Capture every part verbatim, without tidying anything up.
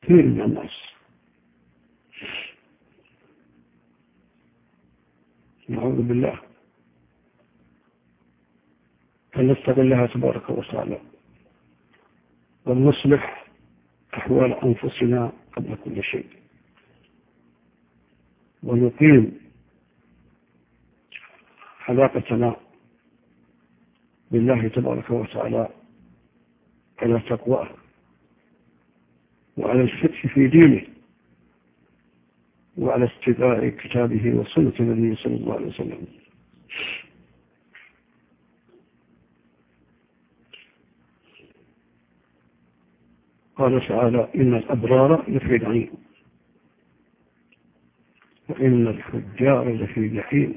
كثير من الناس. نعوذ بالله. فلنستغلها تبارك وتعالى ولنصلح أحوال أنفسنا قبل كل شيء، ونقيم علاقتنا بالله تبارك وتعالى على تقواه وعلى الفقه في دينه وعلى اتباع كتابه وسنة النبي صلى الله عليه وسلم. قال تعالى: إن الأبرار لفي نعيم وإن الفجار لفي جحيم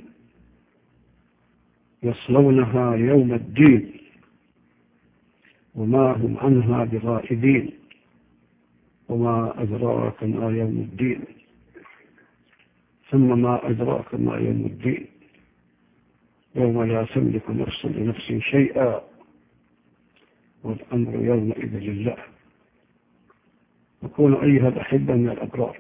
يصلونها يوم الدين وما هم عنها بغائبين وما أدراك ما يوم الدين ثم ما أدراك ما يوم الدين يوم لا تملك نفس لنفس شيئا والأمر يومئذ لله. وكونوا أيها الأحبة من الأبرار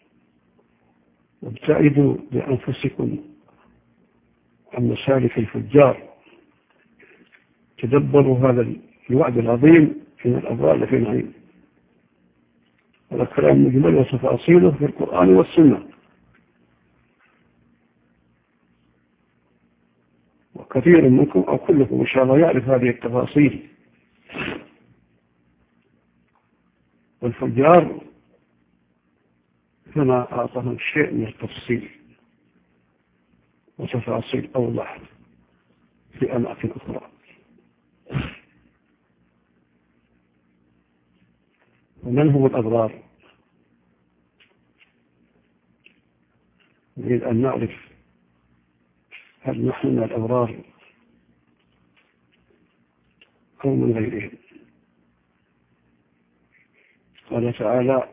وابتعدوا بأنفسكم عن مسالك الفجار. تدبروا هذا الوعد العظيم إن الأبرار لفي نعيم. هذا كلام مجمل وتفاصيله في القرآن والسنة، وكثير منكم أو كلكم إن شاء الله يعرف هذه التفاصيل. والفجار هنا أعطاهم شيء من التفصيل وتفاصيل أوضح في أماكن أخرى. ومن هم الأبرار؟ نريد أن نعرف هل نحن من الأبرار أو من غيرهم. قال تعالى: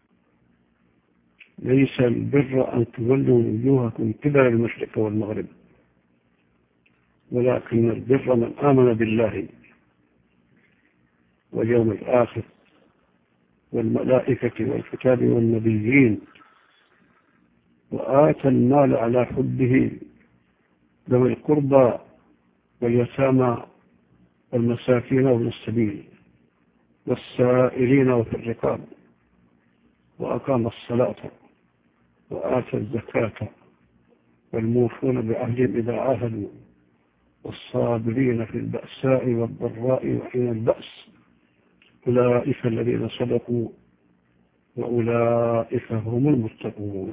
ليس البر أن تولوا وجوهكم قبل المشرق والمغرب ولكن البر من آمن بالله واليوم الآخر والملائكة والكتاب والنبيين وآتى المال على حبه ذوي القربى واليتامى والمساكين وابن السبيل والسائلين وفي الرقاب وأقام الصلاة وآتى الزكاة والموفون بعهدهم إذا عاهدوا والصابرين في البأساء والضراء وحين البأس أولئك الذين صدقوا وأولئك هم المتقون.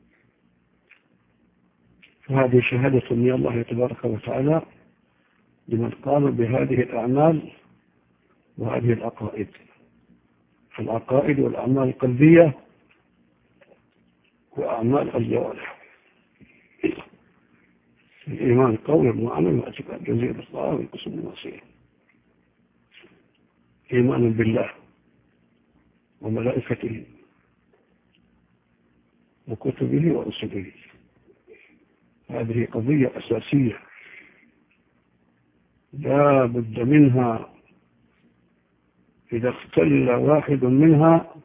فهذه شهادة من الله تبارك وتعالى لمن قام بهذه الأعمال وهذه العقائد. العقائد والأعمال القلبية وأعمال الجوارح. الإيمان قول وعمل واعتقاد جزيل الله والقسم المعصية. إيمان بالله وملائكته وكتبه ورسله. هذه قضية أساسية لا بد منها. إذا اختل واحد منها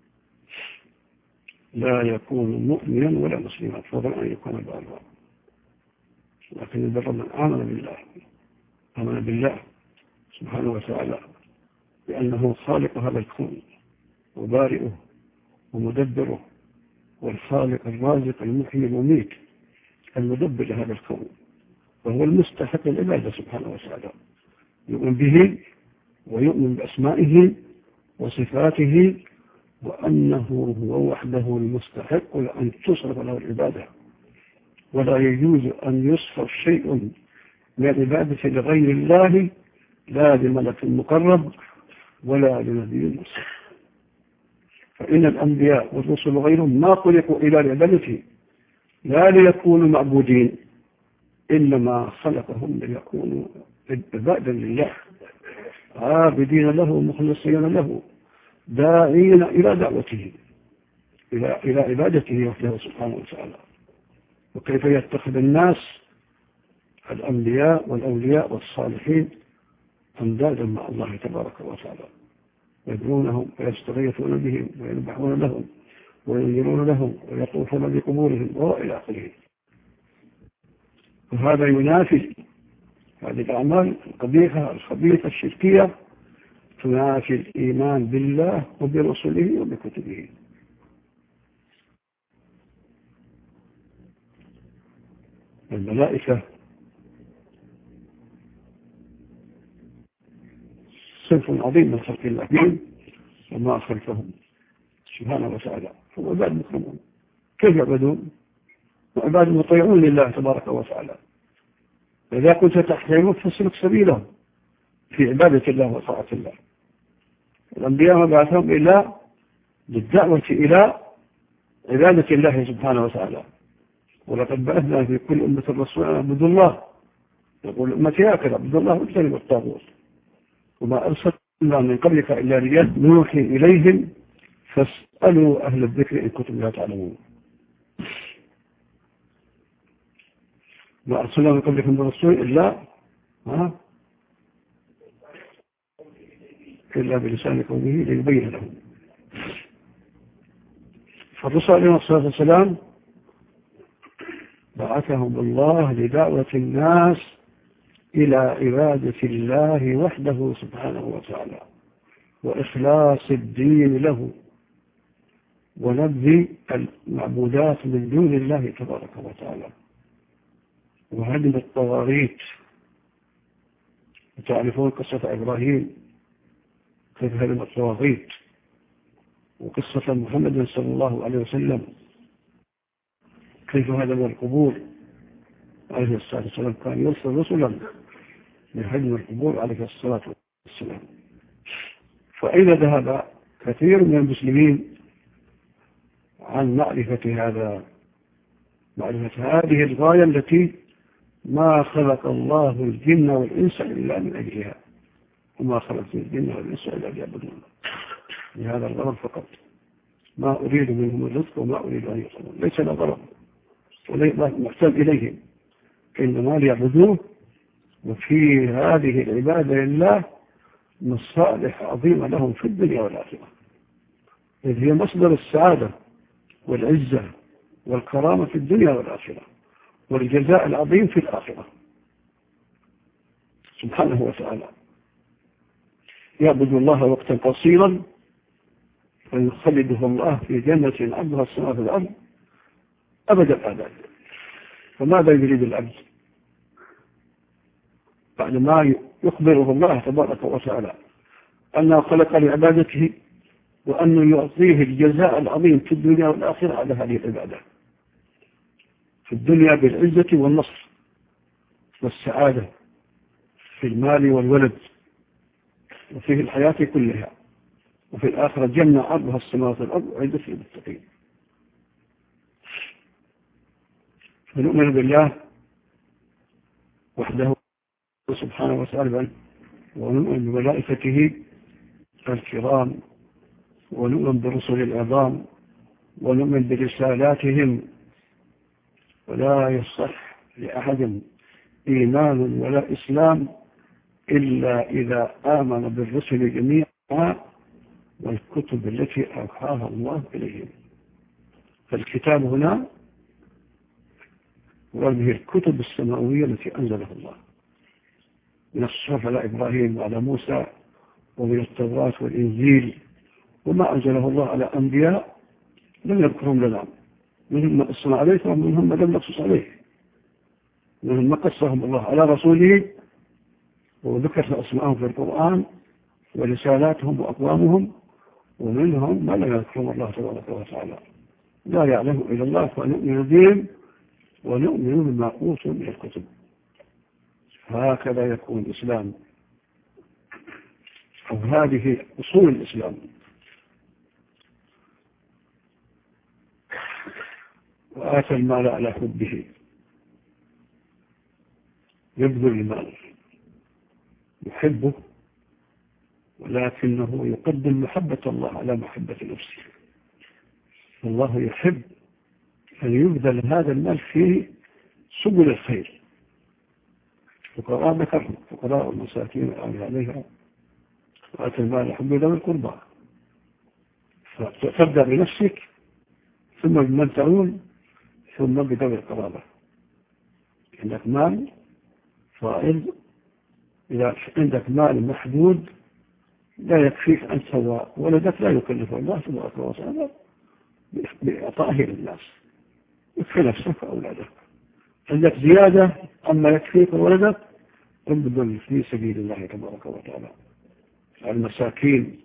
لا يكون مؤمنا ولا مسلما، فضلا أن يكون بارا. لكن البر من آمن بالله آمن بالله سبحانه وتعالى بأنه خالق هذا الكون وبارئه ومدبره والخالق الرازق المحيي المميت المدبر لهذا الكون، وهو المستحق للعبادة سبحانه وتعالى. يؤمن به ويؤمن بأسمائه وصفاته وأنه هو وحده المستحق لأن تصرف له العبادة، ولا يجوز أن يصرف شيء من العبادة لغير الله، لا لملك مقرب ولا لنبي مرسل. فإن الأنبياء والرسل غيرهم ما خلقوا إلى عبادته لا ليكونوا معبودين، إنما خلقهم ليكونوا عبادا لله عابدين له مخلصين له داعين إلى دعوته إلى إلى عبادته وحده سبحانه وتعالى. وكيف يتخذ الناس الأنبياء والأولياء والصالحين أندادا مع الله تبارك وتعالى. يدعونهم ويستغيثون بهم ويذبحون لهم وينذرون لهم ويطوفون بقبورهم وإلى آخره. وهذا ينافي هذه الأعمال القبيحة الخبيثة الشركية، تنافي الإيمان بالله وبرسله وبكتبه. الملائكة صنف عظيم من خلق الله وما خلفهم سبحانه وتعالى، هم عباد مكرمون. كيف يعبدون؟ وعباد مطيعون لله تبارك وتعالى. إذا كنت تحتاج فاسلك سبيلهم في عبادة الله وطاعة الله. الأنبياء ما بعثهم إلا للدعوة إلى عبادة الله سبحانه وتعالى. ولقد بعثنا في كل أمة رسولا أن اعبدوا الله، يقول أمتي هكذا اعبدوا الله واجتنبوا الطاغوت، وما أرسلنا من قبلك إلا رجال نوحي إليهم فاسألوا أهل الذكر إن كنتم لا تعلمون. ما أرسلنا من قبلكم من رسول إلا ها إلا بلسان قومه ليبين لهم. فالرسول عليه الصلاة والسلام بعثهم الله لدعوة الناس إلى عبادة الله وحده سبحانه وتعالى، وإخلاص الدين له، ونبذ المعبودات من دون الله تبارك وتعالى، وهدم الطواغيت. وتعرفون قصة إبراهيم كيف هدم الطواغيت، وقصة محمد صلى الله عليه وسلم كيف هدم القبور عليه الصلاة والسلام. كان يرسل رسلا لهدم القبور عليه الصلاة والسلام. فإذا ذهب كثير من المسلمين عن معرفة هذا معرفة هذه الغاية التي ما خلق الله الجن والإنس إلا من أجلها، وما خلقت الجن والإنس إلا ليعبدون، لهذا الغرض فقط. ما أريد منهم الرزق وما أريد أن يصلون، ليس له غرض وليس محتاج إليهم، إنما ليعبدوه. وفي هذه العبادة لله مصالح عظيمة لهم في الدنيا والآخرة، إذ هي مصدر السعادة والعزة والكرامة في الدنيا والآخرة، والجزاء العظيم في الآخرة سبحانه وتعالى. يعبد الله وقتا قصيرا فيخلده الله في جنة عرضها السماوات والأرض أبد الآباد. فماذا يريد العبد بعد ما يخبره الله تبارك وتعالى أنه خلق لعبادته، وأنه يعطيه الجزاء العظيم في الدنيا والآخرة على هذه العبادة، في الدنيا بالعزة والنصر والسعادة، في المال والولد، وفي الحياة كلها، وفي الآخرة جنة عرضها السماوات والأرض عدة للمتقين. فنؤمن بالله وحده سبحانه وتعالى، ونؤمن بملائكته الكرام، ونؤمن برسل العظام، ونؤمن برسالاتهم. ولا يصح لأحد إيمان ولا إسلام إلا إذا آمن بالرسل جميعا والكتب التي أوحاها الله إليهم. فالكتاب هنا وهذه الكتب السماوية التي أنزلها الله من الصحف على إبراهيم وعلى موسى، ومن التوراة والإنجيل، وما أنزله الله على أنبياء لم يذكرهم لنا، منهم ما قصنا عليه ومنهم ما لم نقصص عليه، منهم ما قصهم الله على رسوله وذكر أسماءهم في القرآن ورسالاتهم وأقوامهم، ومنهم ما لم يذكرهم الله تبارك وتعالى لا يعلم إلا الله. فنؤمن بهم ونؤمن بما أوتوا من الكتب. هكذا يكون الإسلام، أو هذه أصول الإسلام. وآتى المال على حبه، يبذل المال يحبه، ولكنه يقدم محبة الله على محبة نفسه. الله يحب أن يبذل هذا المال في سبل الخير. فقراء ذكر فقراء المساكين والعاملين عليها وآتي المال حقه ذوي القربى. فتبدأ بنفسك ثم بمن تعول ثم بذوي القرابة. عندك مال فائض، إذا عندك مال محدود لا يكفيك أن تسوى ولدك، لا يكلف الله تبارك وتعالى بإعطائه للناس، يكفي نفسك وأولادك. عندك زيادة أما يكفيك ولدك ابذل في سبيل الله تبارك وتعالى. المساكين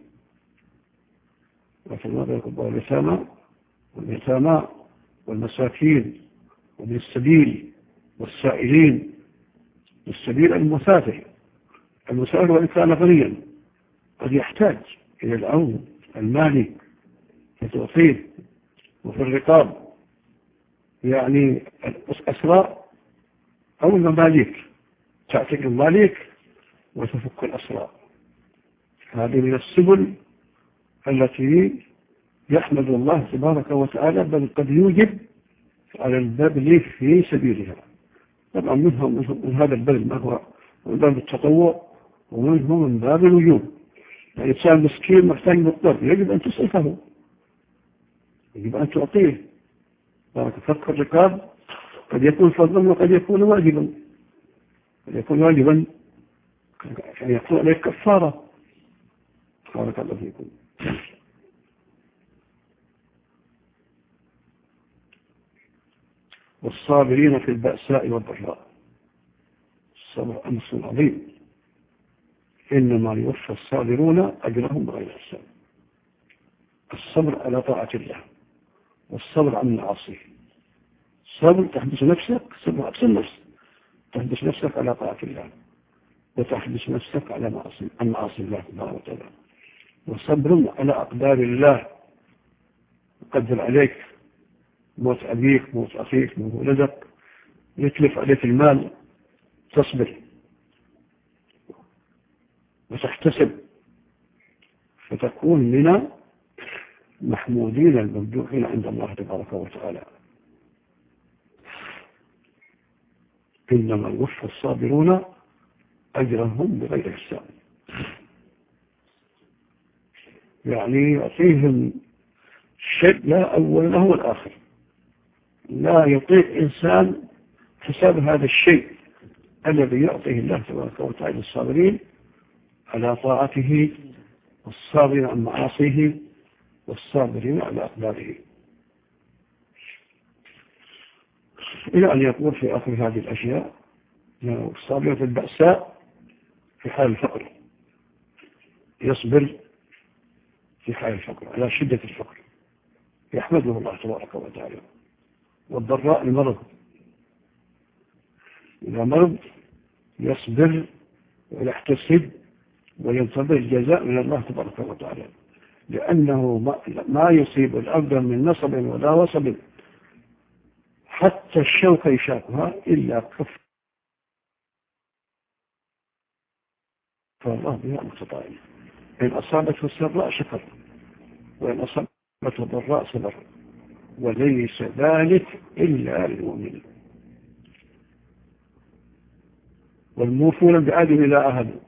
واليتامى واليتامى والمساكين ومن السبيل والسائلين. السبيل المسافر، المسافر وإن كان غنيا قد يحتاج إلى العون المالي فتعطيه. وفي الرقاب يعني الأسرى أو المماليك، تعتق المالك وتفك الأسرى. هذه من السبل التي يحمد الله تبارك وتعالى، بل قد يوجب على البذل في سبيلها. طبعا منهم من هذا البذل ما هو من باب التطوع، ومنهم من باب الوجوب. يعني إنسان مسكين محتاج مضطر يجب أن تسعفه، يجب أن تعطيه. فك الرقاب قد يكون فضلا وقد يكون واجبا، قد يكون واجبا يعني يكون عليك كفارة. بارك الله فيكم. والصابرين في البأساء والضراء. الصبر أمر عظيم، إنما يوفى الصابرون أجرهم بغير حساب. الصبر على طاعة الله والصبر عن معاصيه. الصبر تحبس نفسك، صبر عكس النفس، تحبس نفسك على طاعة الله وتحبس نفسك على معاصي عن معاصي الله سبحانه وتعالى. وصبر على أقدار الله، يقدر عليك موت أبيك، موت أخيك، موت ولدك، يتلف عليك المال، تصبر وتحتسب فتكون من محمودين الممدوحين عند الله تبارك وتعالى. إنما يوفى الصابرون أجرهم بغير حساب. يعني يعطيهم شيء لا أول له والآخر، لا يطيق إنسان حساب هذا الشيء الذي يعطيه الله تبارك وتعالى الصابرين على طاعته، والصابرين عن معاصيه، والصابرين على أقداره. إلى أن يقول في آخر هذه الأشياء: الصابر في البأساء في حال الفقر، يصبر في حال الفقر على شدة الفقر، يحمده الله تبارك وتعالى. والضراء المرض، إذا مرض يصبر ويحتسب وينتظر الجزاء من الله تبارك وتعالى، لأنه ما يصيب العبد من نصب ولا وصب حتى الشوك يشاكها إلا كف فالله بها متطائم. إن أصابته السراء شكر، وإن أصابته الضراء صبر، وليس ذلك إلا للمؤمنين. والموفون بعهدهم إلى عهدهم.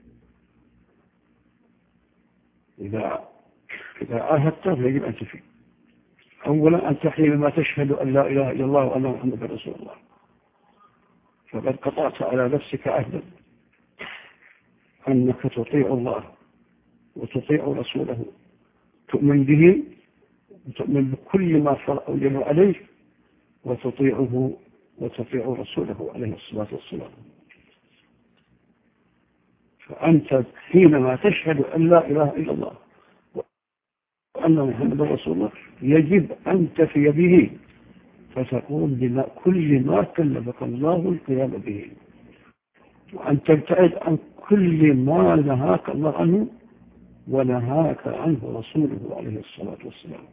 إذا إذا عاهدت فيجب أن تفي. أولا أن تحين ما تشهد أن لا إله إلا الله وأن محمد رسول الله، فقد قطعت على نفسك عهدا أنك تطيع الله وتطيع رسوله، تؤمن به وتؤمن بكل ما فرض عليه، وتطيعه وتطيع رسوله عليه الصلاة والسلام. فأنت حينما تشهد أن لا إله إلا الله وأن محمد رسول الله يجب أن تفي به، فتقوم بكل ما كلفك الله القيام به، وأن تبتعد عن كل ما نهاك الله عنه ونهاك عنه رسوله عليه الصلاة والسلام.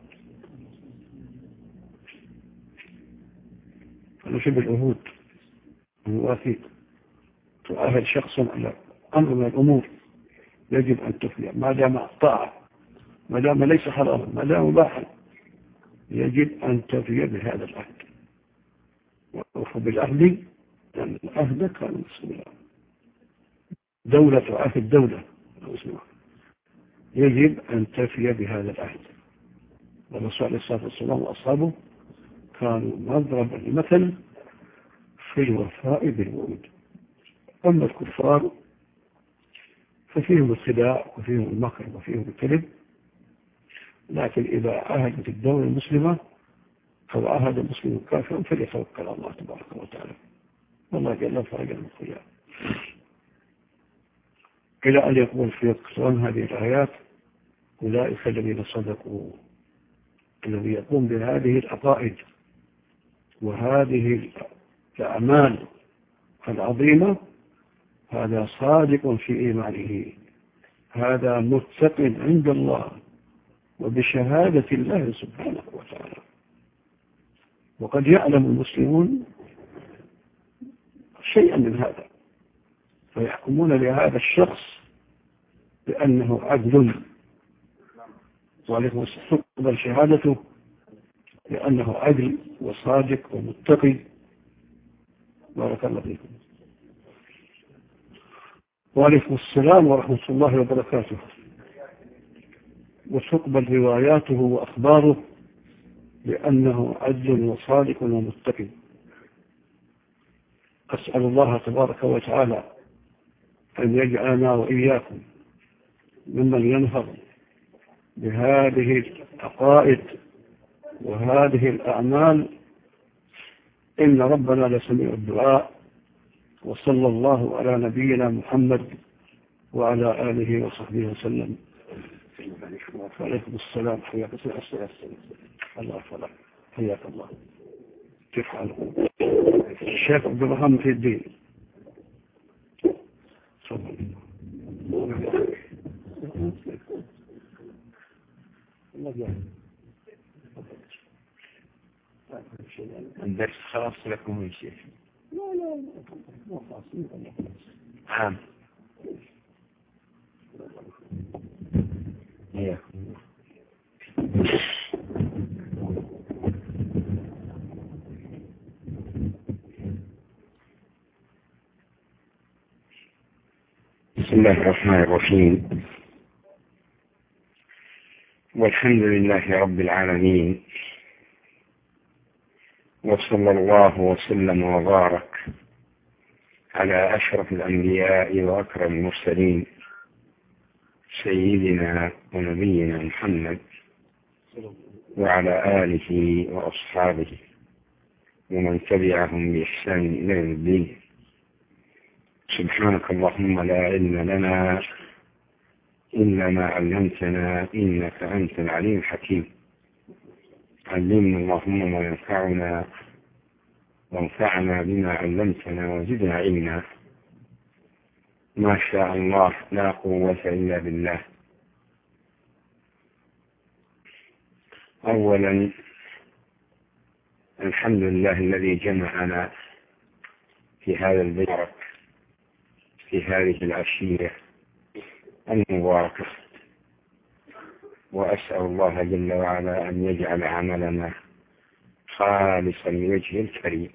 فنشب العهود المواثيق، تعاهد شخصا على أمر من الأمور يجب أن تفي، ما دام طاعة، ما دام ليس حراما، ما دام مباحا، يجب أن تفي بهذا العهد. وأوفوا بالعهد لأن العهد كان مسؤولا. دولة تعاهد دولة مسؤولة، يجب أن تفي بهذا العهد. والرسول عليه الصلاة والسلام وأصحابه كانوا مضربا لمثل في الوفاء بالوعود. أما الكفار ففيهم الخداع وفيهم المكر وفيهم الكذب، لكن إذا عاهدت الدولة المسلمة أو عاهد المسلم كافرا فليتوكل على الله تبارك وتعالى، والله جل فرج من الخيار. إلى أن يقول في اقتران هذه الآيات: أولئك الذين صدقوا. الذي يقوم بهذه العقائد وهذه الأعمال العظيمة هذا صادق في إيمانه، هذا متق عند الله وبشهادة الله سبحانه وتعالى. وقد يعلم المسلمون شيئا من هذا فيحكمون لهذا الشخص بأنه عدل، ولكن تقبل شهادته لأنه عدل وصادق ومتقي. بارك الله فيكم. وعليكم السلام ورحمة الله وبركاته. وتقبل رواياته وأخباره لأنه عدل وصادق ومتقي. أسأل الله تبارك وتعالى أن يجعلنا وإياكم ممن ينهض بهذه العقائد وهذه الأعمال، إن ربنا لسميع الدعاء. وصلى الله على نبينا محمد وعلى آله وصحبه وسلم. وعليكم السلام. حياك الله. فلا حياك الله. كيف حالكم؟ الشيخ عبد الرحمن في الدين. الدرس خلاص لكم يا شيخ. لا لا مو خاص. عام. بسم الله الرحمن الرحيم، والحمد لله رب العالمين، وصلى الله وسلم وبارك على أشرف الأنبياء وأكرم المرسلين سيدنا ونبينا محمد وعلى آله وأصحابه ومن تبعهم بإحسان إلى يوم الدين. سبحانك اللهم لا علم لنا إلا ما علمتنا إنك أنت العليم الحكيم. علمنا اللهم ما ينفعنا وانفعنا بما علمتنا وزدنا علما. ما شاء الله لا قوة إلا بالله. أولا الحمد لله الذي جمعنا في هذا البيت في هذه العشية المباركة، وأسأل الله جل وعلا أن يجعل عملنا خالصا لوجهه الكريم.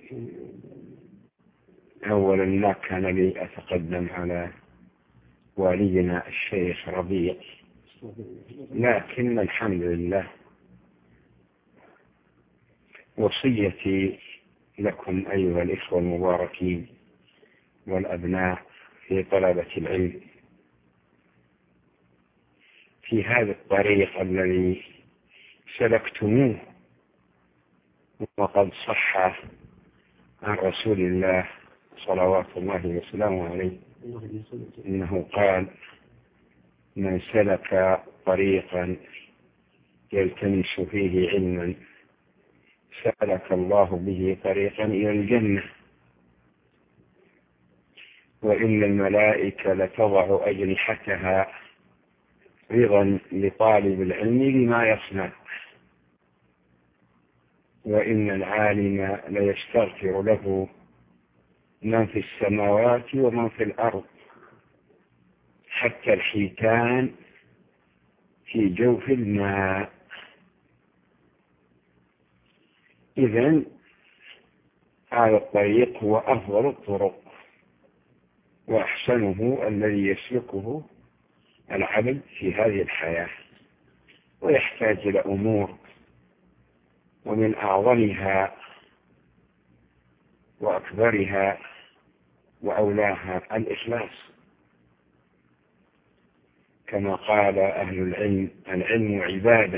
أولا ما كان لي أتقدم على والدنا الشيخ ربيع، لكن الحمد لله وصيتي لكم أيها الإخوة المباركين والأبناء في طلبة العلم في هذا الطريق الذي سلكتموه، وقد صح عن رسول الله صلوات الله وسلامه عليه إنه قال: من سلك طريقا يلتمس فيه علما سلك الله به طريقا إلى الجنة، وإن الملائكة لتضع أجنحتها رضا لطالب العلم بما يصنع، وإن العالم ليستغفر له من في السماوات ومن في الأرض حتى الحيتان في جوف الماء. إذن هذا الطريق هو أفضل الطرق وأحسنه الذي يسلكه العبد في هذه الحياة، ويحتاج إلى أمور، ومن أعظمها وأكبرها وأولاها الإخلاص، كما قال أهل العلم: العلم عبادة،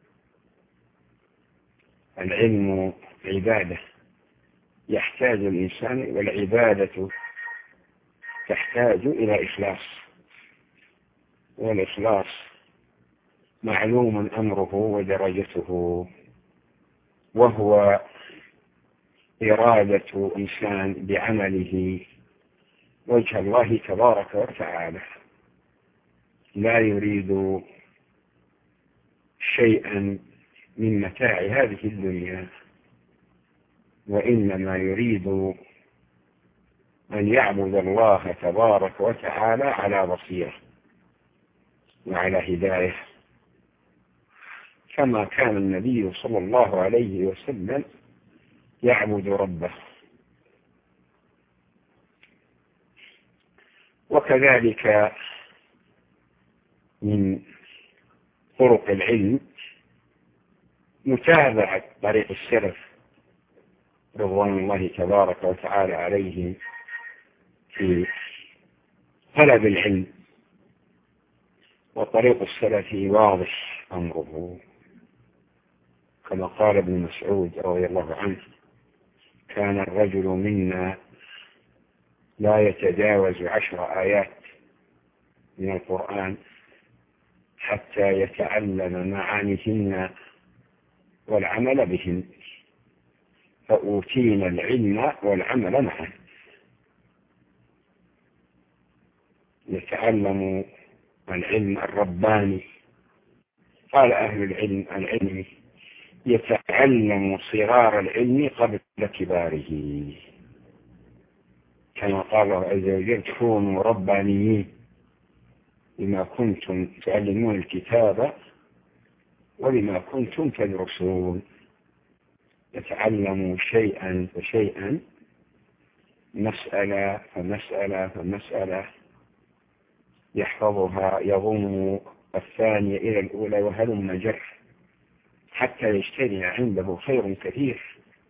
العلم عبادة يحتاج الإنسان، والعبادة تحتاج إلى إخلاص، والإخلاص معلوم أمره ودرجته، وهو إرادة إنسان بعمله وجه الله تبارك وتعالى، لا يريد شيئا من متاع هذه الدنيا، وإنما يريد أن يعبد الله تبارك وتعالى على بصيرة وعلى هداية، كما كان النبي صلى الله عليه وسلم يعبد ربه. وكذلك من طرق العلم متابعة طريق السلف رضوان الله تبارك وتعالى عليهم في طلب العلم، وطريق السلف واضح أمره، كما قال ابن مسعود رضي الله عنه: كان الرجل منا لا يتجاوز عشر آيات من القرآن حتى يتعلم معانيهن والعمل بهن، فأوتينا العلم والعمل معا. يتعلم العلم الرباني. قال أهل العلم العلم يتعلم صغار العلم قبل كباره، كما قال الله عز وجل: كونوا ربانيين بما كنتم تعلمون الكتاب وبما كنتم تدرسون. يتعلم شيئا فشيئا، مسألة فمسألة فمسألة، يحفظها، يضم الثانية إلى الأولى وهلم جر، حتى يجتمع عنده خير كثير.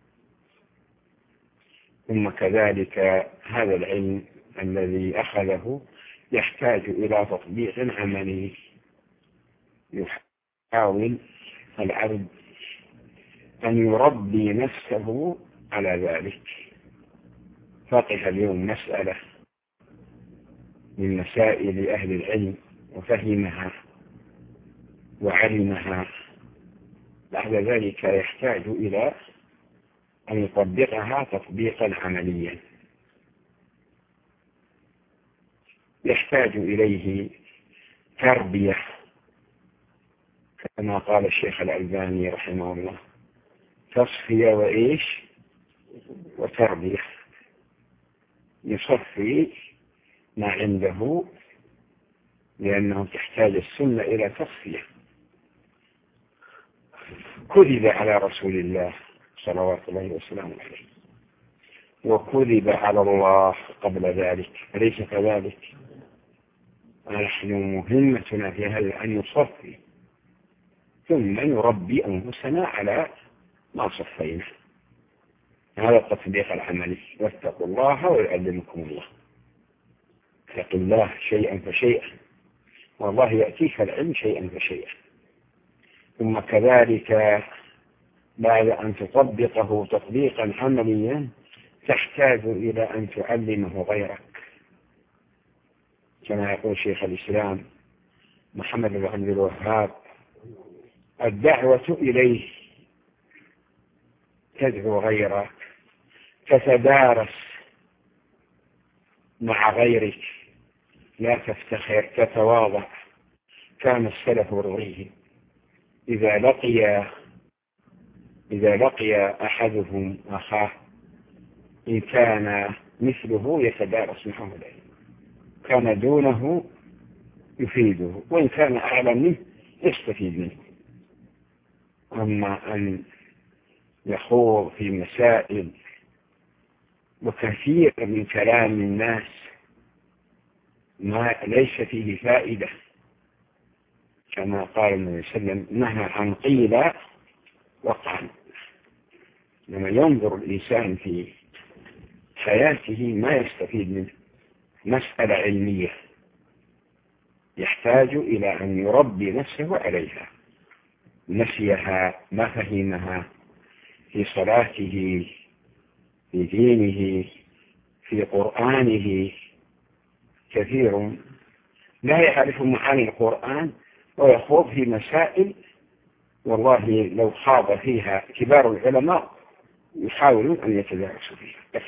ثم كذلك هذا العلم الذي أخذه يحتاج إلى تطبيق عملي، يحاول العبد أن يربي نفسه على ذلك. فقه اليوم مسألة من مسائل أهل العلم وفهمها وعلمها، بعد ذلك يحتاج إلى أن يطبقها تطبيقا عمليا، يحتاج إليه تربية، كما قال الشيخ الألباني رحمه الله: تصفية وإيش وتربية. يصفي ما عنده، لأنه تحتاج السنة إلى تصفية. كذب على رسول الله صلوات الله وسلامه عليه، وكذب على الله قبل ذلك، أليس كذلك؟ نحن مهمتنا في هذا أن نصفي، ثم نربي أنفسنا على ما صفينا. هذا التطبيق العملي. واتقوا الله ويعلمكم الله. اتقوا الله شيئا فشيئا، والله يأتيك العلم شيئا فشيئا. ثم كذلك بعد أن تطبقه تطبيقا عمليا تحتاج إلى أن تعلمه غيرك، كما يقول شيخ الإسلام محمد بن عبد الوهاب: الدعوة إليه تدعو غيرك، تتدارس مع غيرك، لا تفتخر، تتواضع. كان السلف يرضيهم إذا لقي إذا لقي أحدهم أخاه إن كان مثله يتدارس معه العلم، كان دونه يفيده، وإن كان أعلم منه يستفيد منه. أما أن يخوض في مسائل وكثير من كلام الناس ما ليس فيه فائدة كما قال النبي صلى الله عليه وسلم نهى عن قيل وقال. لما ينظر الإنسان في حياته ما يستفيد منه مسألة علمية، يحتاج إلى أن يربي نفسه عليها، نسيها ما فهمها في صلاته، في دينه، في قرآنه. كثير لا يعرف معاني القرآن ويخوض في مسائل والله لو خاض فيها كبار العلماء يحاولون أن يتدارسوا فيها.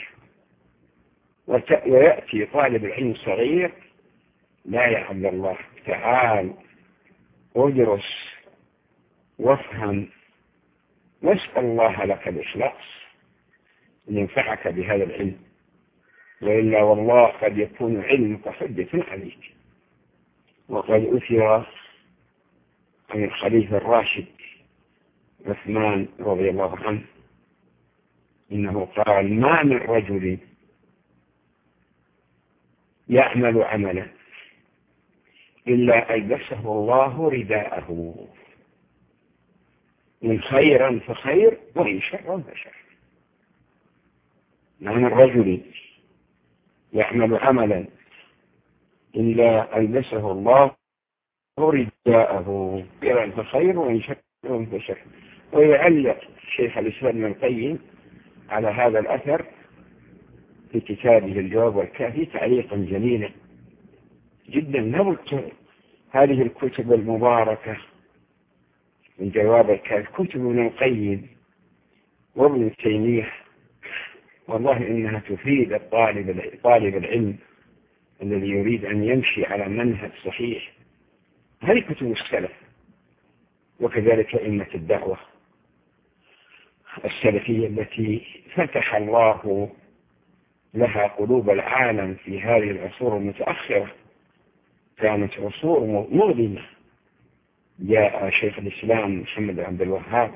ويأتي طالب العلم صغير لا يعلم الله تعال ادرس وافهم واسأل الله لك الإخلاص أن ينفعك بهذا العلم، وإلا والله قد يكون علمك حجة عليك. وقد أثر عن الخليفة الراشد عثمان رضي الله عنه إنه قال ما من رجل يعمل عملا إلا ألبسه الله رداءه، إن خيرا فخير وإن شرا فشر. ما من رجل يعمل عملا إلا ألبسه الله رداءه، خيرا فخير وإن شرا فشر. ويعلق شيخ الإسلام ابن القيم على هذا الأثر في كتابه الجواب والكافي تعليقا جميلا جدا. نبت هذه الكتب المباركة من جواب الكافي كتب ابن القيم وابن تيمية، والله إنها تفيد الطالب طالب العلم الذي يريد أن يمشي على منهج صحيح. هذه كتب السلف، وكذلك أئمة الدعوة السلفية التي فتح الله لها قلوب العالم في هذه العصور المتأخرة، كانت عصور مظلمة. جاء شيخ الإسلام محمد عبد الوهاب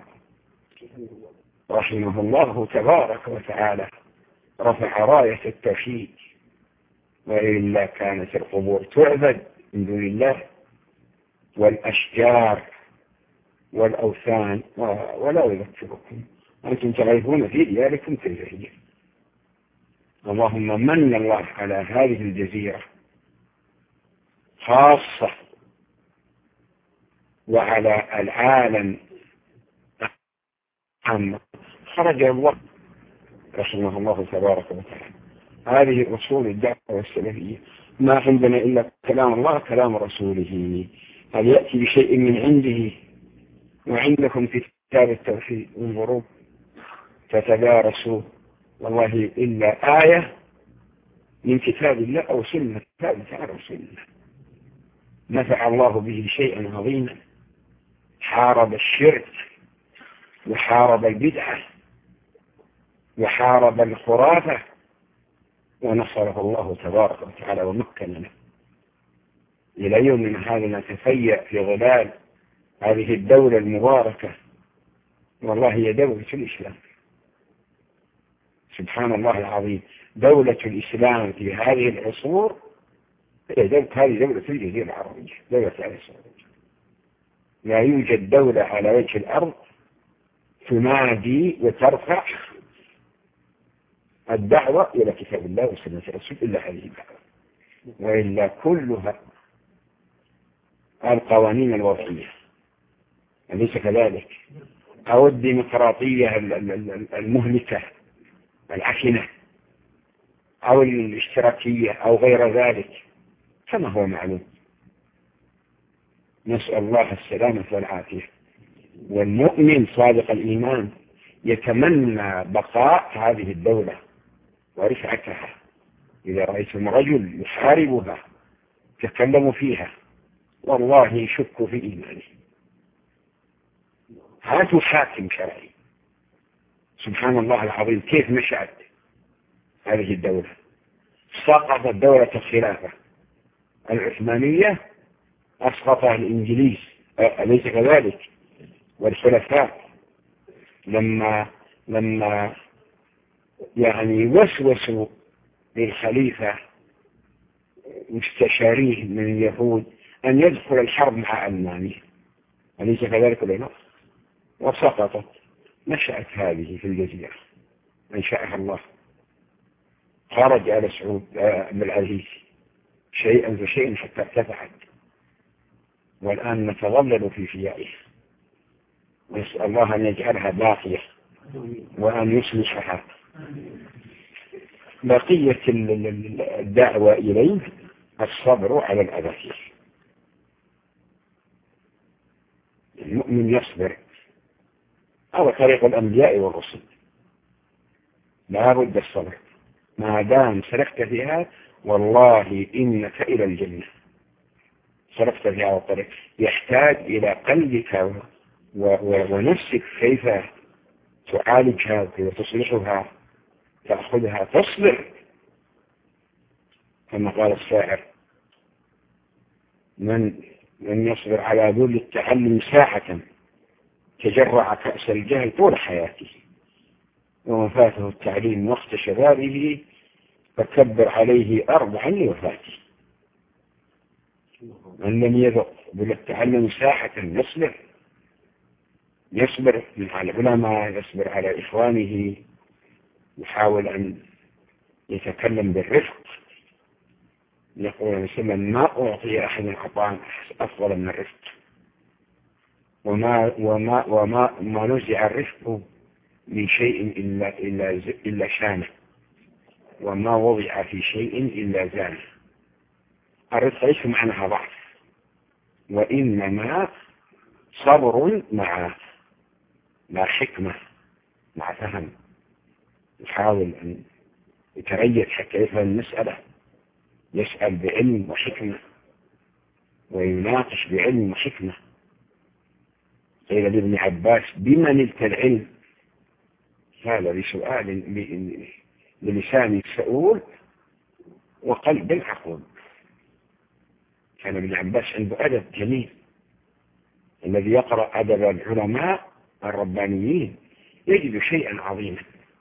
رحمه الله تبارك وتعالى رفع راية التوحيد، وإلا كانت القبور تعبد من دون الله والأشجار والأوثان. ولا يذكركم أنتم تعرفون في دياركم كيف هي. اللهم من الله على هذه الجزيرة خاصة وعلى العالم عامة. خرج الله رحمه الله تبارك وتعالى. هذه أصول الدعوة السلفية، ما عندنا إلا كلام الله كلام رسوله. هل يأتي بشيء من عنده وعندكم في كتاب التوحيد انظروا تتدارسوا والله إلا آية من كتاب الله أو سنة كتاب تعالى وسنة نفع الله به شيئا عظيما، حارب الشرك وحارب البدعة وحارب الخرافة ونصره الله تبارك وتعالى ومكننا. إلى يومنا هذا نتفيأ في ظلال هذه الدولة المباركة، والله هي دولة الإسلام. سبحان الله العظيم، دولة الإسلام في هذه العصور هي دولة هذه دولة الجزيرة العربية، دولة العربية. لا يوجد دولة على وجه الأرض تنادي وترفع الدعوة إلى كتاب الله وسنة رسول إلا هذه الدعوة، وإلا كلها القوانين الوضعية أليس كذلك؟ أو الديمقراطية المهلكة العفنة أو الاشتراكية أو غير ذلك كما هو معلوم. نسأل الله السلامة والعافية. والمؤمن صادق الإيمان يتمنى بقاء هذه الدولة ورفعتها. إذا رأيتم رجل يحاربها تكلموا فيها والله يشك في إيمانه. هاتوا حاكم شرعي. سبحان الله العظيم كيف نشأت هذه الدولة. سقطت دولة الخلافة العثمانية أسقطها الإنجليز أليس كذلك؟ والخلفاء لما لما يعني وسوسوا للخليفة مستشاريه من اليهود أن يدخل الحرب مع ألمانيا أليس كذلك ولا لا؟ وسقطت. نشأت هذه في الجزيرة أنشأها الله. خرج آل سعود بن العزيز شيئا فشيئا حتى ارتفعت، والآن نتظلل في فيائها، نسأل الله أن يجعلها باقية وأن يصلحها. بقية الدعوة إليه الصبر على الأذى. المؤمن يصبر، هذا طريق الأنبياء والرسل، لا بد الصبر ما دام سلكت فيها، والله إنك إلى الجنة. سلكت في هذا الطريق يحتاج إلى قلبك ونفسك كيف تعالجها وكيف تصلحها، تأخذها، تصبر كما قال الشاعر: من من يصبر على ذل التعلم ساعة تجرع كأس الجهل طول حياته، ومن فاته التعليم وقت شبابه فكبر عليه أربعا لوفاته. من لم يذق بالتعلم ساعة يصبر، يصبر على العلماء، يصبر على إخوانه، يحاول أن يتكلم بالرفق. يقول مثلا: ما أعطي أحد عطاء أفضل من الرفق، وما وما وما ما نزع الرفق من شيء إلا إلا إلا شانه، وما وضع في شيء إلا زانه. الرفق ليس معناها ضعف، وإنما صبر مع مع حكمة، مع فهم، يحاول أن يتريث حتى يفهم المسألة، يسأل بعلم وحكمة ويناقش بعلم وحكمة. قيل لابن عباس: بمن نلت العلم؟ قال: بسؤال بلسان سؤول وقلب عقول. كان ابن عباس عنده أدب جميل، الذي يقرأ أدب العلماء الربانيين يجد شيئا عظيما.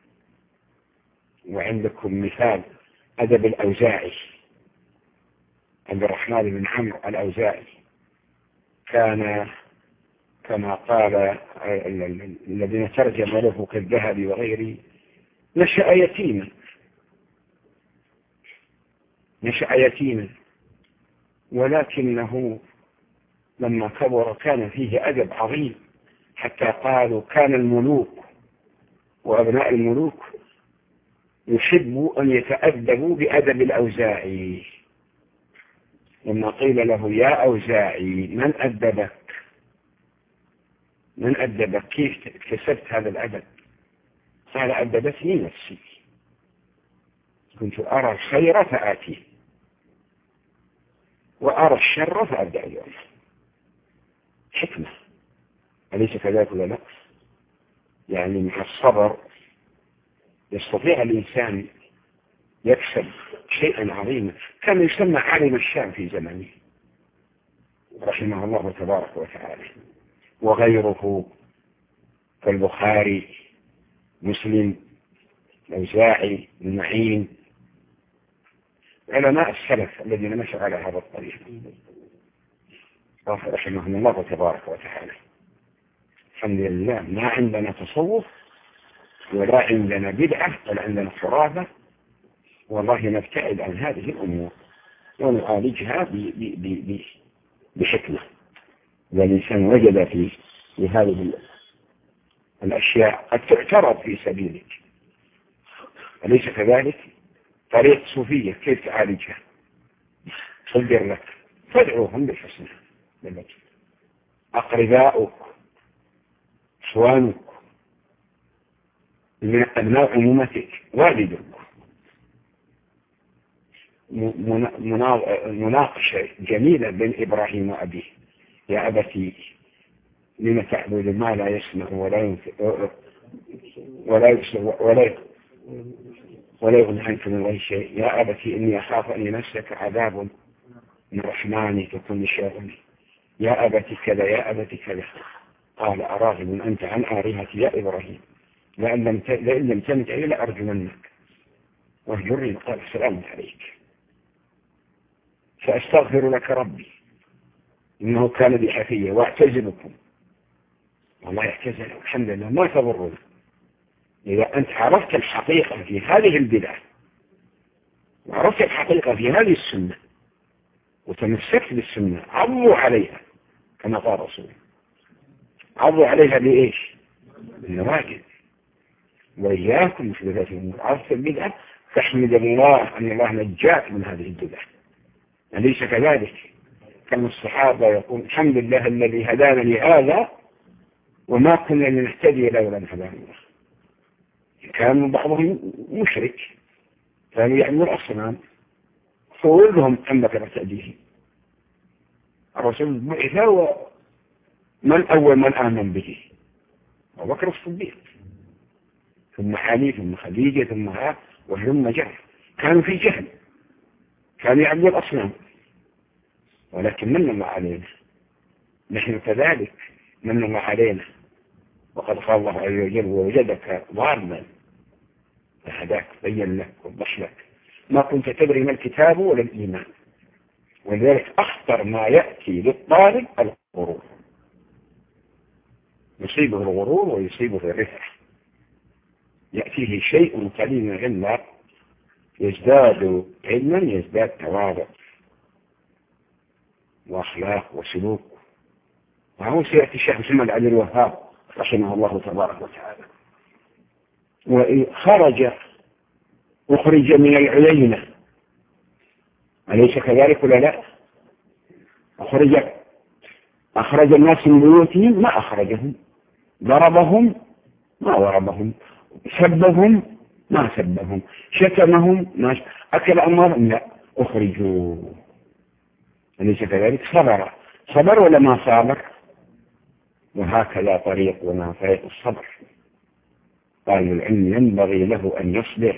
وعندكم مثال أدب الأوزاعي، عبد الرحمن بن عمرو الأوزاعي، كان كما قال الذين ترجم له كالذهبي وغيره: نشأ يتيما، نشأ يتيما ولكنه لما كبر كان فيه أدب عظيم، حتى قالوا كان الملوك وأبناء الملوك يحبوا أن يتأدبوا بأدب الأوزاعي. لما قيل له: يا أوزاعي من أدبك؟ من أدبك؟ كيف اكتسبت هذا الأدب؟ قال: أدبتني نفسي، كنت أرى الخير فآتيه وأرى الشر فأبدأ اليوم. حكمة، أليس كذلك ولا لا؟ يعني مع الصبر يستطيع الإنسان يكسب شيئا عظيما. كان يسمى عالم الشام في زمانه رحمه الله تبارك وتعالى، وغيره كالبخاري، مسلم، الأوزاعي، المعين، علماء السلف الذين مشوا على هذا الطريق رحمهم الله تبارك وتعالى. الحمد لله ما عندنا تصوف ولا عندنا بدعة ولا عندنا خرافة، والله نبتعد عن هذه الأمور ونعالجها بحكمة. والإنسان وجد في هذه الأشياء قد تعترض في سبيلك، أليس كذلك؟ طريق صوفية كيف تعالجها؟ صدر لك، فادعوهم بالحسنى، أقرباؤك، إخوانك، من أبناء عمومتك، والدك، مناقشة جميلة بين إبراهيم وأبيه: يا أبتي لم تعبد ما لا يسمع ولا ينفع ولا يبصر ولا ولا يغني عنك من غير شيء، يا أبتي إني أخاف أن يمسك عذاب من رحمن تكون شاغل، يا أبتي كذا يا أبتي كذا. قال: أراغب أنت عن آلهتي يا إبراهيم لئن لم لئن لم تنتهي لأرجمنك واهجرني. قال: السلام عليك سأستغفر لك ربي إنه كان بي حفيا، واعتزلكم والله يعتزل الحمد لله ما تضرنا. إذا أنت عرفت الحقيقة في هذه البدعة وعرفت الحقيقة في هذه السنة وتمسكت بالسنة عضوا عليها كما قال رسول الله. عضوا عليها بإيش؟ بالنواجذ. وإياكم محدثات الأمور. عرفت البدعة تحمد الله أن الله نجاك من هذه البدعة. أليس كذلك؟ كما الصحابة يقول الحمد لله الذي هدانا لهذا وما كنا لنهتدي لولا أن هدانا الله. كان بعضهم مشرك، كانوا يعملون الأصنام فولهم عن بكرة أيديهم. الرسول بعث ومن أول من آمن به؟ أبو بكر الصديق، ثم علي، ثم خديجة، ثم ها وثم جهل. كانوا في جهل، كانوا يعبدون الأصنام، ولكن من الله علينا نحن كذلك. من الله علينا، وقد قال الله عز وجل ووجدك ضالا فهداك بين لك وضح لك ما كنت تدري ما الكتاب ولا الإيمان. ولذلك أخطر ما يأتي للطالب الغرور، يصيبه الغرور ويصيبه الرفع. يأتيه شيء قليل من العلم يزداد علما يزداد تواضع وأخلاق وسلوك. وهو سيأتي الشيخ محمد عبد الوهاب رحمه الله تبارك وتعالى وخرج أخرج من العيينة، أليس كذلك ولا لا؟ أخرج أخرج الناس من بيوتهم ما أخرجهم، ضربهم ما ضربهم، سبهم ما سبهم، شتمهم ما شتم. أكل أمرهم لا، أخرجوا. أليس كذلك؟ صبر صبر ولا ما صابر؟ وهكذا طريق وما طريق الصبر. طالب العلم ينبغي له أن يصبر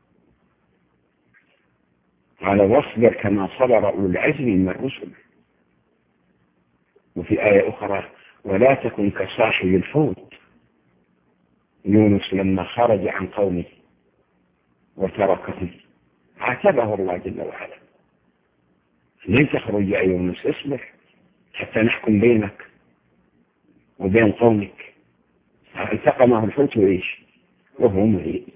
على واصبر كما صبر أولو العزم من الرسل. وفي آية أخرى ولا تكن كصاحب الحوت يونس لما خرج عن قومه وتركهم عاتبه الله جل وعلا. لن تخرج يا يونس، اصبر حتى نحكم بينك وبين قومك. التقى معه الحوت وإيش وهو مريض.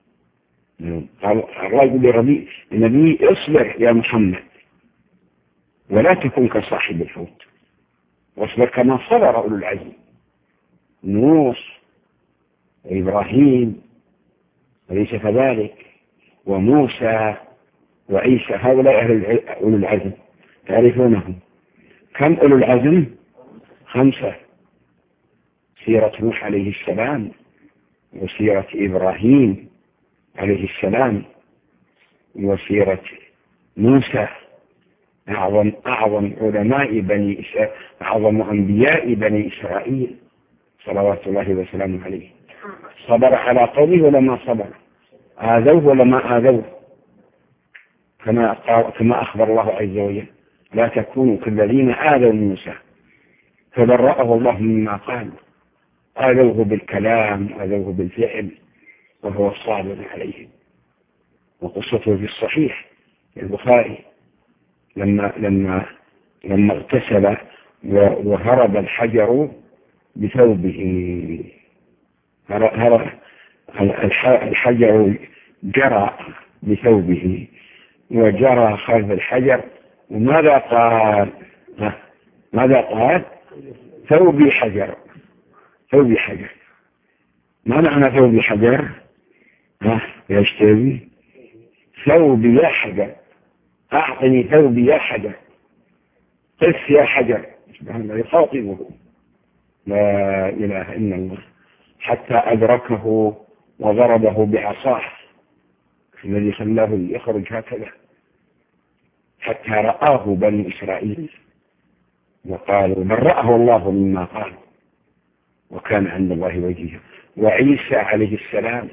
الله يقول لربي النبي اصبر يا محمد ولا تكن كصاحب الحوت، واصبر كما صبر أولو العزم نوح وإبراهيم وليس كذلك وموسى وعيسى. هؤلاء أولو العزم تعرفونهم. كم أولو العزم؟ خمسة. سيرة نوح عليه السلام وسيرة إبراهيم عليه السلام وسيرة موسى. أعظم أعظم علماء بني إسرائيل، أعظم أنبياء بني إسرائيل صلوات الله وسلامه عليه. صبر على قومه ولا ما صبر؟ آذوه ولا ما آذوه؟ كما كما أخبر الله عز وجل لا تكونوا كالذين آذوا موسى فبرأه الله مما قال. آذوه بالكلام آذوه بالفعل وهو الصابر عليه. وقصته في الصحيح البخاري لما لما لما اغتسل وهرب الحجر بثوبه، هرب الحجر جرى بثوبه وجرى خلف الحجر. وماذا قال؟ ماذا قال؟ ثوبي حجر، ثوبي حجر. ما معنى ثوبي حجر؟ ها يشتري ثوبي يا حجر، أعطني ثوبي يا حجر، قف يا حجر. سبحان الله يخاطبه لا إله إلا الله حتى أدركه وضربه بعصاه الذي خلاه يخرج هكذا حتى رآه بني إسرائيل وقالوا برأه الله مما قال وكان عند الله وجيها. وعيسى عليه السلام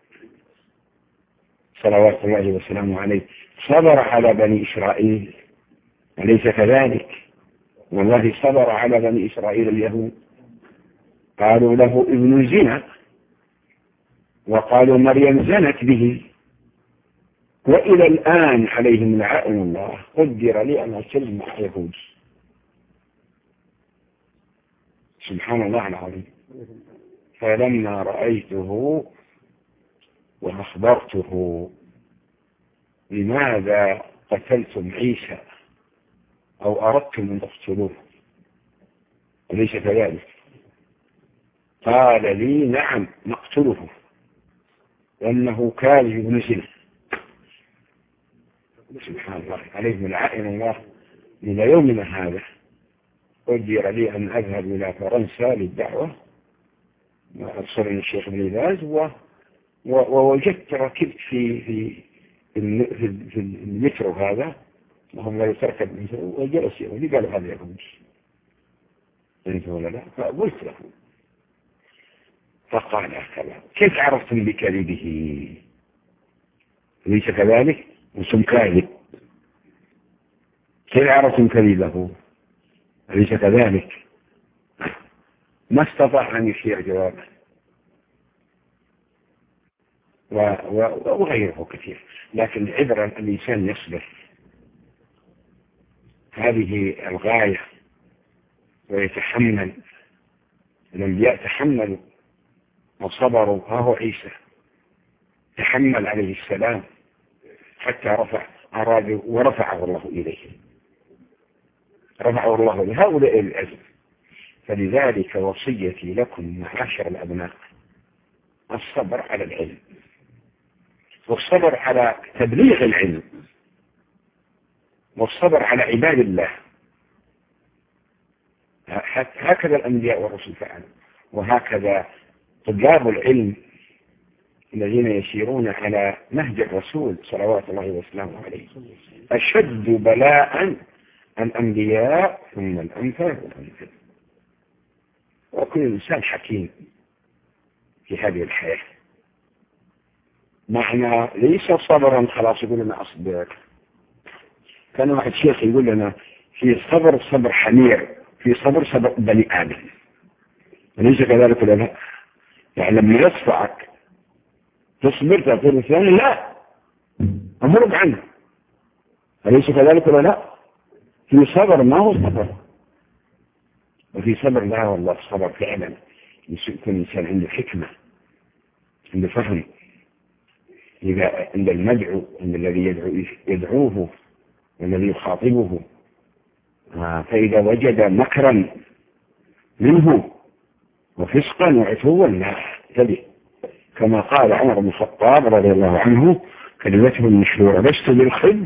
صلوات الله وسلامه عليه صبر على بني إسرائيل أليس كذلك؟ والله صبر على بني إسرائيل اليهود قالوا له ابن زنا وقالوا مريم زنت به وإلى الآن عليهم لعائن الله. قدر لي أن أسلم مع يهود. سبحان الله العظيم. فلما رأيته وأخبرته لماذا قتلتم عيسى أو أردتم أن تقتلوه أليس كذلك؟ قال لي نعم نقتله لأنه كاذب ابن زنا. سبحان الله عليه من عائن الله. إلى يومنا هذا قدر لي أن أذهب إلى فرنسا للدعوة أرسلني الشيخ ابن باز ووجدت ركبت في في في المترو هذا وهم لا يتركب المترو وجلس يقول لي قالوا هذا يهودي أنت ولا لا؟ فقلت له فقال هكذا كيف عرفتم بكذبه؟ ليس كذلك؟ وسم كاذب. كيف عرفتم كذبه؟ ليس كذلك؟ ما استطاع أن يشيع جوابه وغيره كثير. لكن العبرة الإنسان يصبر، هذه الغاية، ويتحمل. الأنبياء تحملوا وصبروا. ها هو عيسى تحمل عليه السلام حتى رفع أراد ورفعه الله إليه، رفعه الله إليه. هؤلاء الأزل. فلذلك وصيتي لكم معاشر الأبناء الصبر على العلم، والصبر على تبليغ العلم، والصبر على عباد الله. هكذا الأنبياء والرسل فعلوا، وهكذا طلاب العلم الذين يسيرون على نهج الرسول صلوات الله وسلامه عليه. أشد بلاء الأنبياء ثم الأمثل والأمثل. وكل إنسان حكيم في هذه الحياة. معنى ليس صبرا خلاص يقول لنا أصبر. كان واحد شيخ يقول لنا في صبر صبر حمير، في صبر صبر بني آدم. أليس كذلك ولا لا؟ يعني لما يصفعك تصبر تقول الثاني لا أمرك عنه. أليس كذلك ولا لا؟ في صبر ما هو صبر، وفي صبر لا والله صبر فعلا. يكون الإنسان عنده حكمة، عنده فهم. إذا عند المدعو، عند الذي يدعو يدعوه والذي يخاطبه، فإذا وجد مكرا منه وفسقا وعتوا لا تبه، كما قال عمر بن الخطاب رضي الله عنه كلمته المشهورة: لست بالخب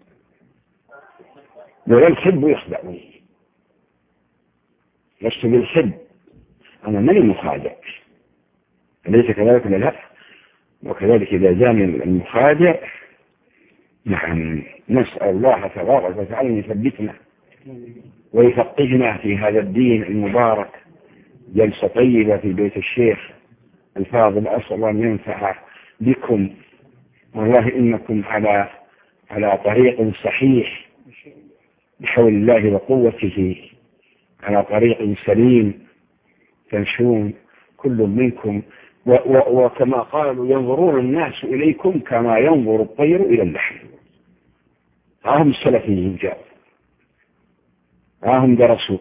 ولا الخب يخدعني. لست بالخب، أنا من المخادع. أليس كذلك ولا لا؟ وكذلك إذا زان المخادع، نعم، نسأل الله تبارك وتعالى أن يثبتنا ويفقهنا في هذا الدين المبارك. جلسة طيبة في بيت الشيخ الفاضل، أسأل الله أن ينفع بكم. والله إنكم على على طريق صحيح بحول الله وقوته، على طريق سليم تمشون كل منكم. و و وكما قالوا: ينظرون الناس إليكم كما ينظر الطير إلى اللحم. هم السلفيين جاءوا، هم درسوا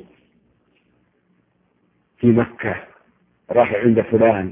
في مكة، راح عند فلان،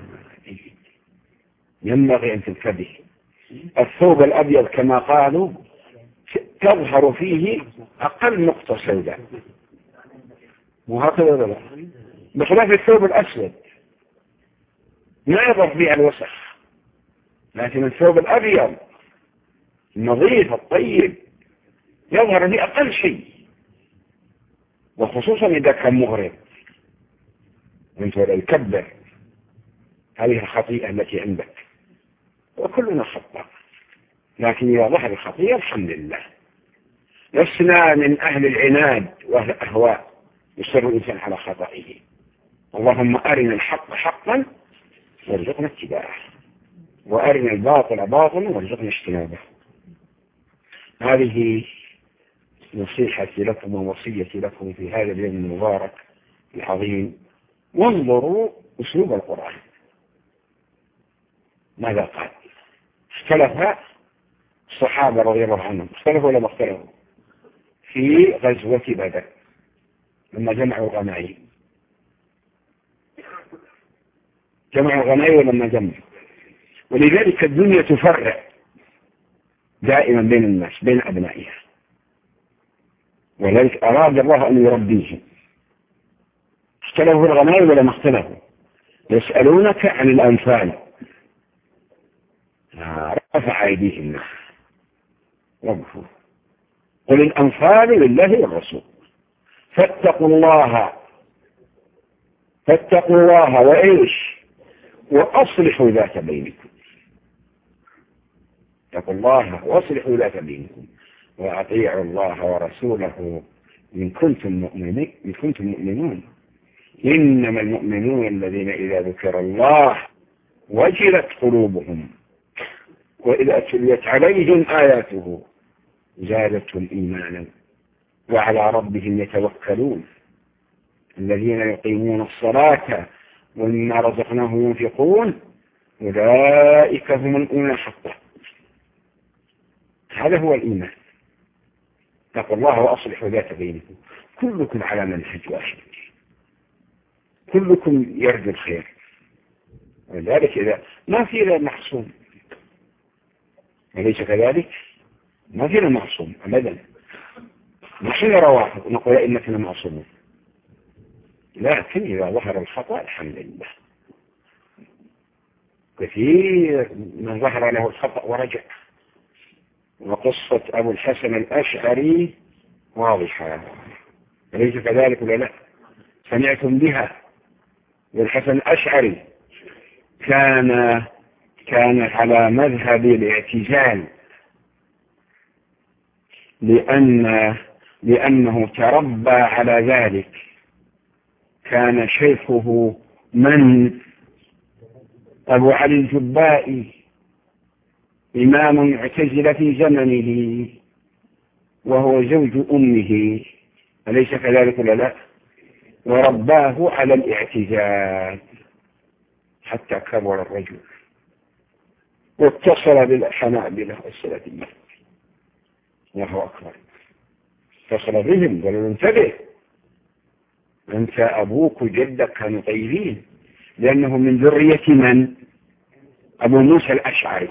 ينبغي أن تنتبه. الثوب الأبيض كما قالوا تظهر فيه أقل نقطة سوداء، وهكذا لا، بخلاف الثوب الأسود ما يظهر فيه الوسخ. لكن الثوب الأبيض النظيف الطيب يظهر فيه أقل شيء، وخصوصا إذا كان مغرب. أنت الكبر هذه الخطيئة التي عندك، وكلنا خطأ، لكن إذا ظهر الخطيئة الحمد لله. لسنا من أهل العناد وأهل الأهواء يصر الإنسان على خطئه. اللهم أرنا الحق حقا وارزقنا اتباعه، وأرنا الباطل باطلا وارزقنا اجتنابه. هذه نصيحتي لكم ووصيتي لكم في هذا اليوم المبارك العظيم. وانظروا أسلوب القرآن ماذا قال. اختلف الصحابة رضي الله عنهم، اختلفوا ولا ما اختلفوا في غزوة بدر لما جمعوا غنائم. جمع الغنائم لما جمع. ولذلك الدنيا تفرع دائما بين الناس بين أبنائها، ولذلك أراد الله أن يربيهم. اختلفوا في الغنائم ولا ما اختلفوا؟ يسألونك عن الأنفال، رفع أيديهم ربه قل الأنفال لله والرسول فاتقوا الله فاتقوا الله وإيش وأصلحوا ذات بينكم. اتقوا الله وأصلحوا ذات بينكم وأطيعوا الله ورسوله إن كنتم مؤمنين إن كنتم مؤمنون إنما المؤمنون الذين إذا ذكر الله وجلت قلوبهم وإذا تليت عليهم آياته زادتهم إيمانا وعلى ربهم يتوكلون الذين يقيمون الصلاة ومما رزقناهم ينفقون أولئك هم الأولون حقا. هذا هو الإيمان. اتقوا الله وأصلحوا ذات بينكم. كلكم على منهج واحد، كلكم يرجو الخير، ولذلك إذا ما في إلا معصوم، أليس كذلك؟ ما فينا معصوم أبدا. نحن نرى واحد ونقول إنك معصومون، لكن إذا ظهر الخطأ الحمد لله. كثير من ظهر له الخطأ ورجع. وقصة أبو الحسن الأشعري واضحة، أليس كذلك ولا لا؟ سمعتم بها. والحسن الأشعري كان كان على مذهب الاعتزال لأن لأنه تربى على ذلك. كان شيخه من أبو علي الجبائي إمام اعتزل في زمنه وهو زوج أمه، أليس كذلك ولا لا؟ ورباه على الاعتزال حتى كبر الرجل واتصل بالحنابلة السلفية وهو أكبر. اتصل بهم قالوا انتبه أنت أبوك وجدك كانوا طيبين، لأنه من ذرية من؟ أبو موسى الأشعري،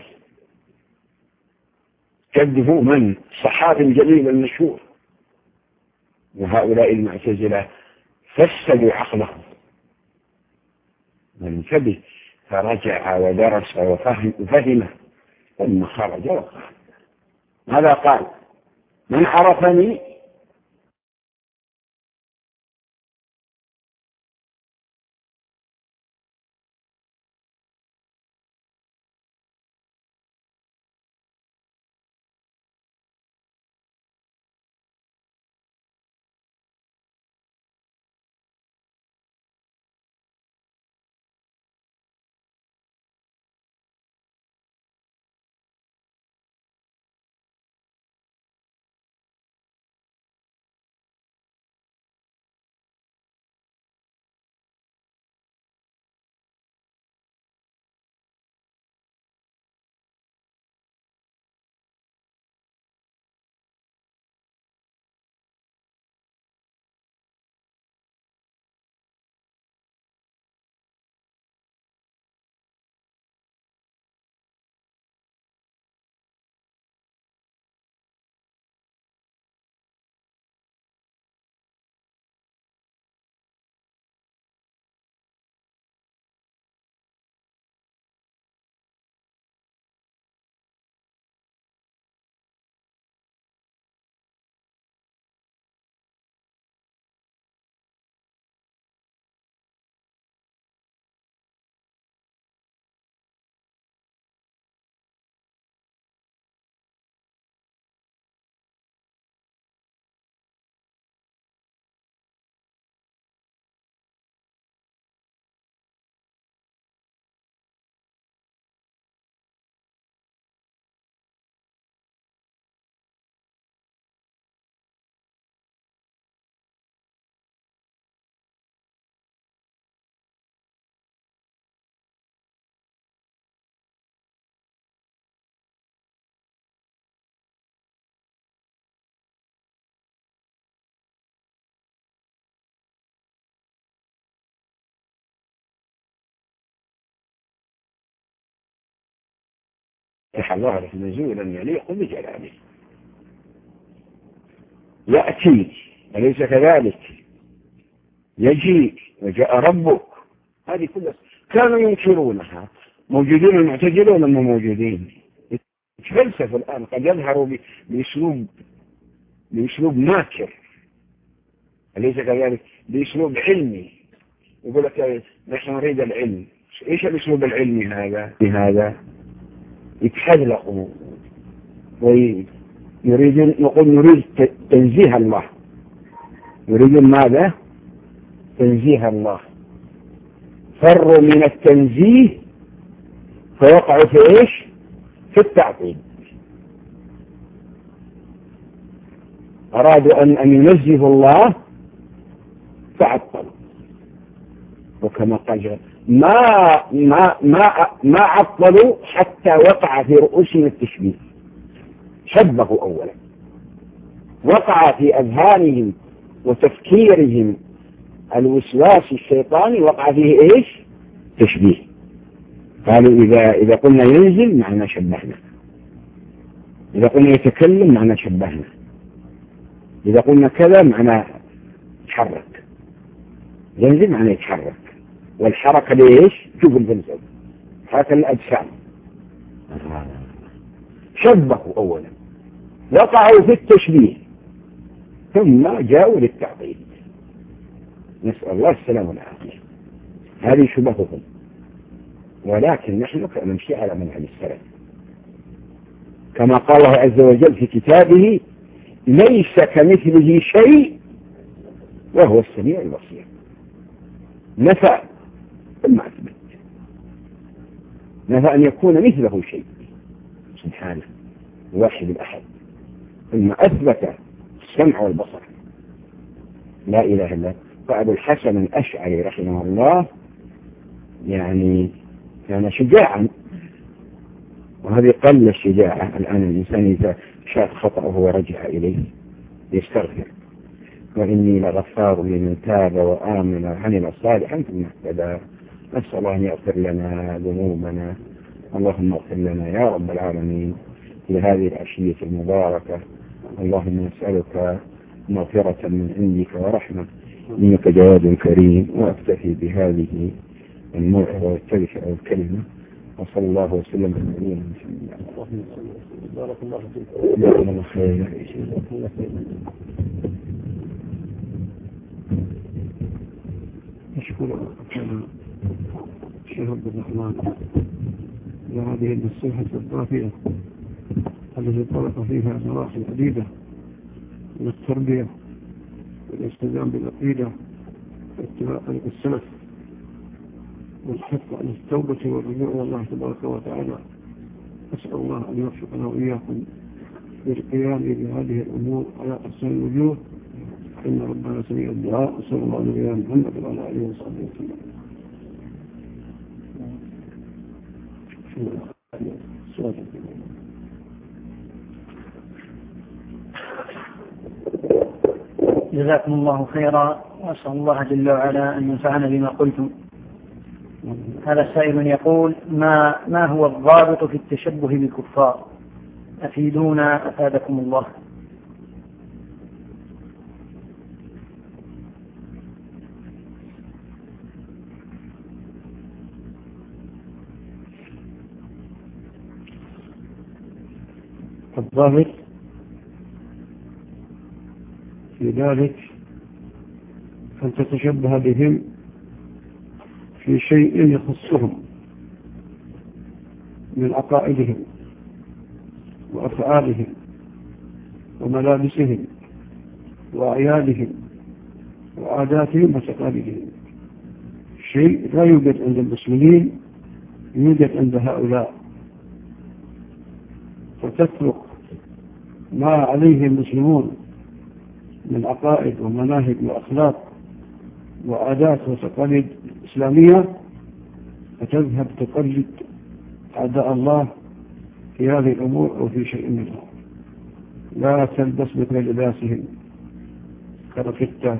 جده من؟ صحابي الجليل المشهور. وهؤلاء المعتزلة فسدوا عقله. انتبه. فرجع ودرس وفهم وفهم ثم خرج وقال ماذا قال؟ من عرفني الله نزولا يليق بجلاله. يأتي أليس كذلك؟ يجيء وجاء ربك، هذه كلها كانوا ينكرونها. موجودين المعتزلة ولا ما موجودين؟ يتفلسفوا الآن، قد يظهروا بأسلوب بأسلوب ماكر، أليس كذلك؟ بأسلوب علمي، يقول لك نحن نريد العلم. إيش الأسلوب العلمي هذا؟ هذا يتحذلقوا ويريدون، نقول نريد تنزيه الله، يريدون ماذا؟ تنزيه الله. فروا من التنزيه فوقعوا في إيش؟ في التعطيل. أرادوا أن أن ينزهوا الله فعطلوا. وكما قال ما ما ما ما عطلوا حتى وقع في رؤوسهم التشبيه. شبهوا أولا، وقع في أذهانهم وتفكيرهم الوسواس الشيطاني، وقع فيه إيش؟ تشبيه. قالوا إذا إذا قلنا ينزل معنى شبهنا، إذا قلنا يتكلم معنى شبهنا، إذا قلنا كذا معنى يتحرك. ينزل معنى يتحرك، والحركة ليش؟ شوف الفلسفة، حركة الأجسام. شبهوا أولا، وقعوا في التشبيه، ثم جاءوا للتعطيل. نسأل الله السلامة والعافية. هذه شبههم، ولكن نحن نمشي على منهج السلف، كما قال الله عز وجل في كتابه: ليس كمثله شيء وهو السميع البصير. نفى ثم أثبت، نفى أن يكون مثله شيء سبحانه الواحد الأحد، ثم أثبت السمع والبصر. لا إله إلا. فأبو الحسن الأشعري رحمه الله يعني كان شجاعا، وهذه قل الشجاعة. الآن الإنسان إذا شاف خطأه ورجع إليه يستغفر: وإني لغفار لمن تاب وآمن وعمل صالحا ثم اهتدى. نسأل الله أن يغفر لنا ذنوبنا. اللهم اغفر لنا يا رب العالمين في هذه العشية المباركة. اللهم نسألك مغفرة من عندك ورحمة، إنك جواد كريم. وأكتفي بهذه الموعظة والتذكرة والكلمة، وصلى الله وسلم على نبينا محمد. بارك الله فيك. جزاكم الله خيرا. أشكر الشيخ عبد الرحمن لهذه النصيحة الضافية التي طرق فيها مراحل عديدة من التربية والاستلزام بالعقيدة واتباع طريق السلف والحث على التوبة والرجوع إلى الله تبارك وتعالى. أسأل الله أن يوفقنا وإياكم للقيام بهذه الأمور على أحسن الوجوه، إن ربنا سميع الدعاء. صلى الله على نبينا محمد وعلى آله وصحبه وسلم. جزاكم الله خيرا، وأسأل الله جل وعلا أن ينفعنا بما قلتم. هذا السائل يقول: ما ما هو الضابط في التشبه بالكفار؟ أفيدونا أفادكم الله. الضابط في ذلك أن تتشبه بهم في شيء يخصهم من عقائدهم وأفعالهم وملابسهم وأعيادهم وعاداتهم وتقاليدهم. شيء لا يوجد عند المسلمين يوجد عند هؤلاء، فتترك ما عليه المسلمون من عقائد ومناهج وأخلاق وعادات وتقاليد إسلامية، فتذهب تقلد أعداء الله في هذه الأمور أو في شيء منها. لا تلبس مثل لباسهم كرفتة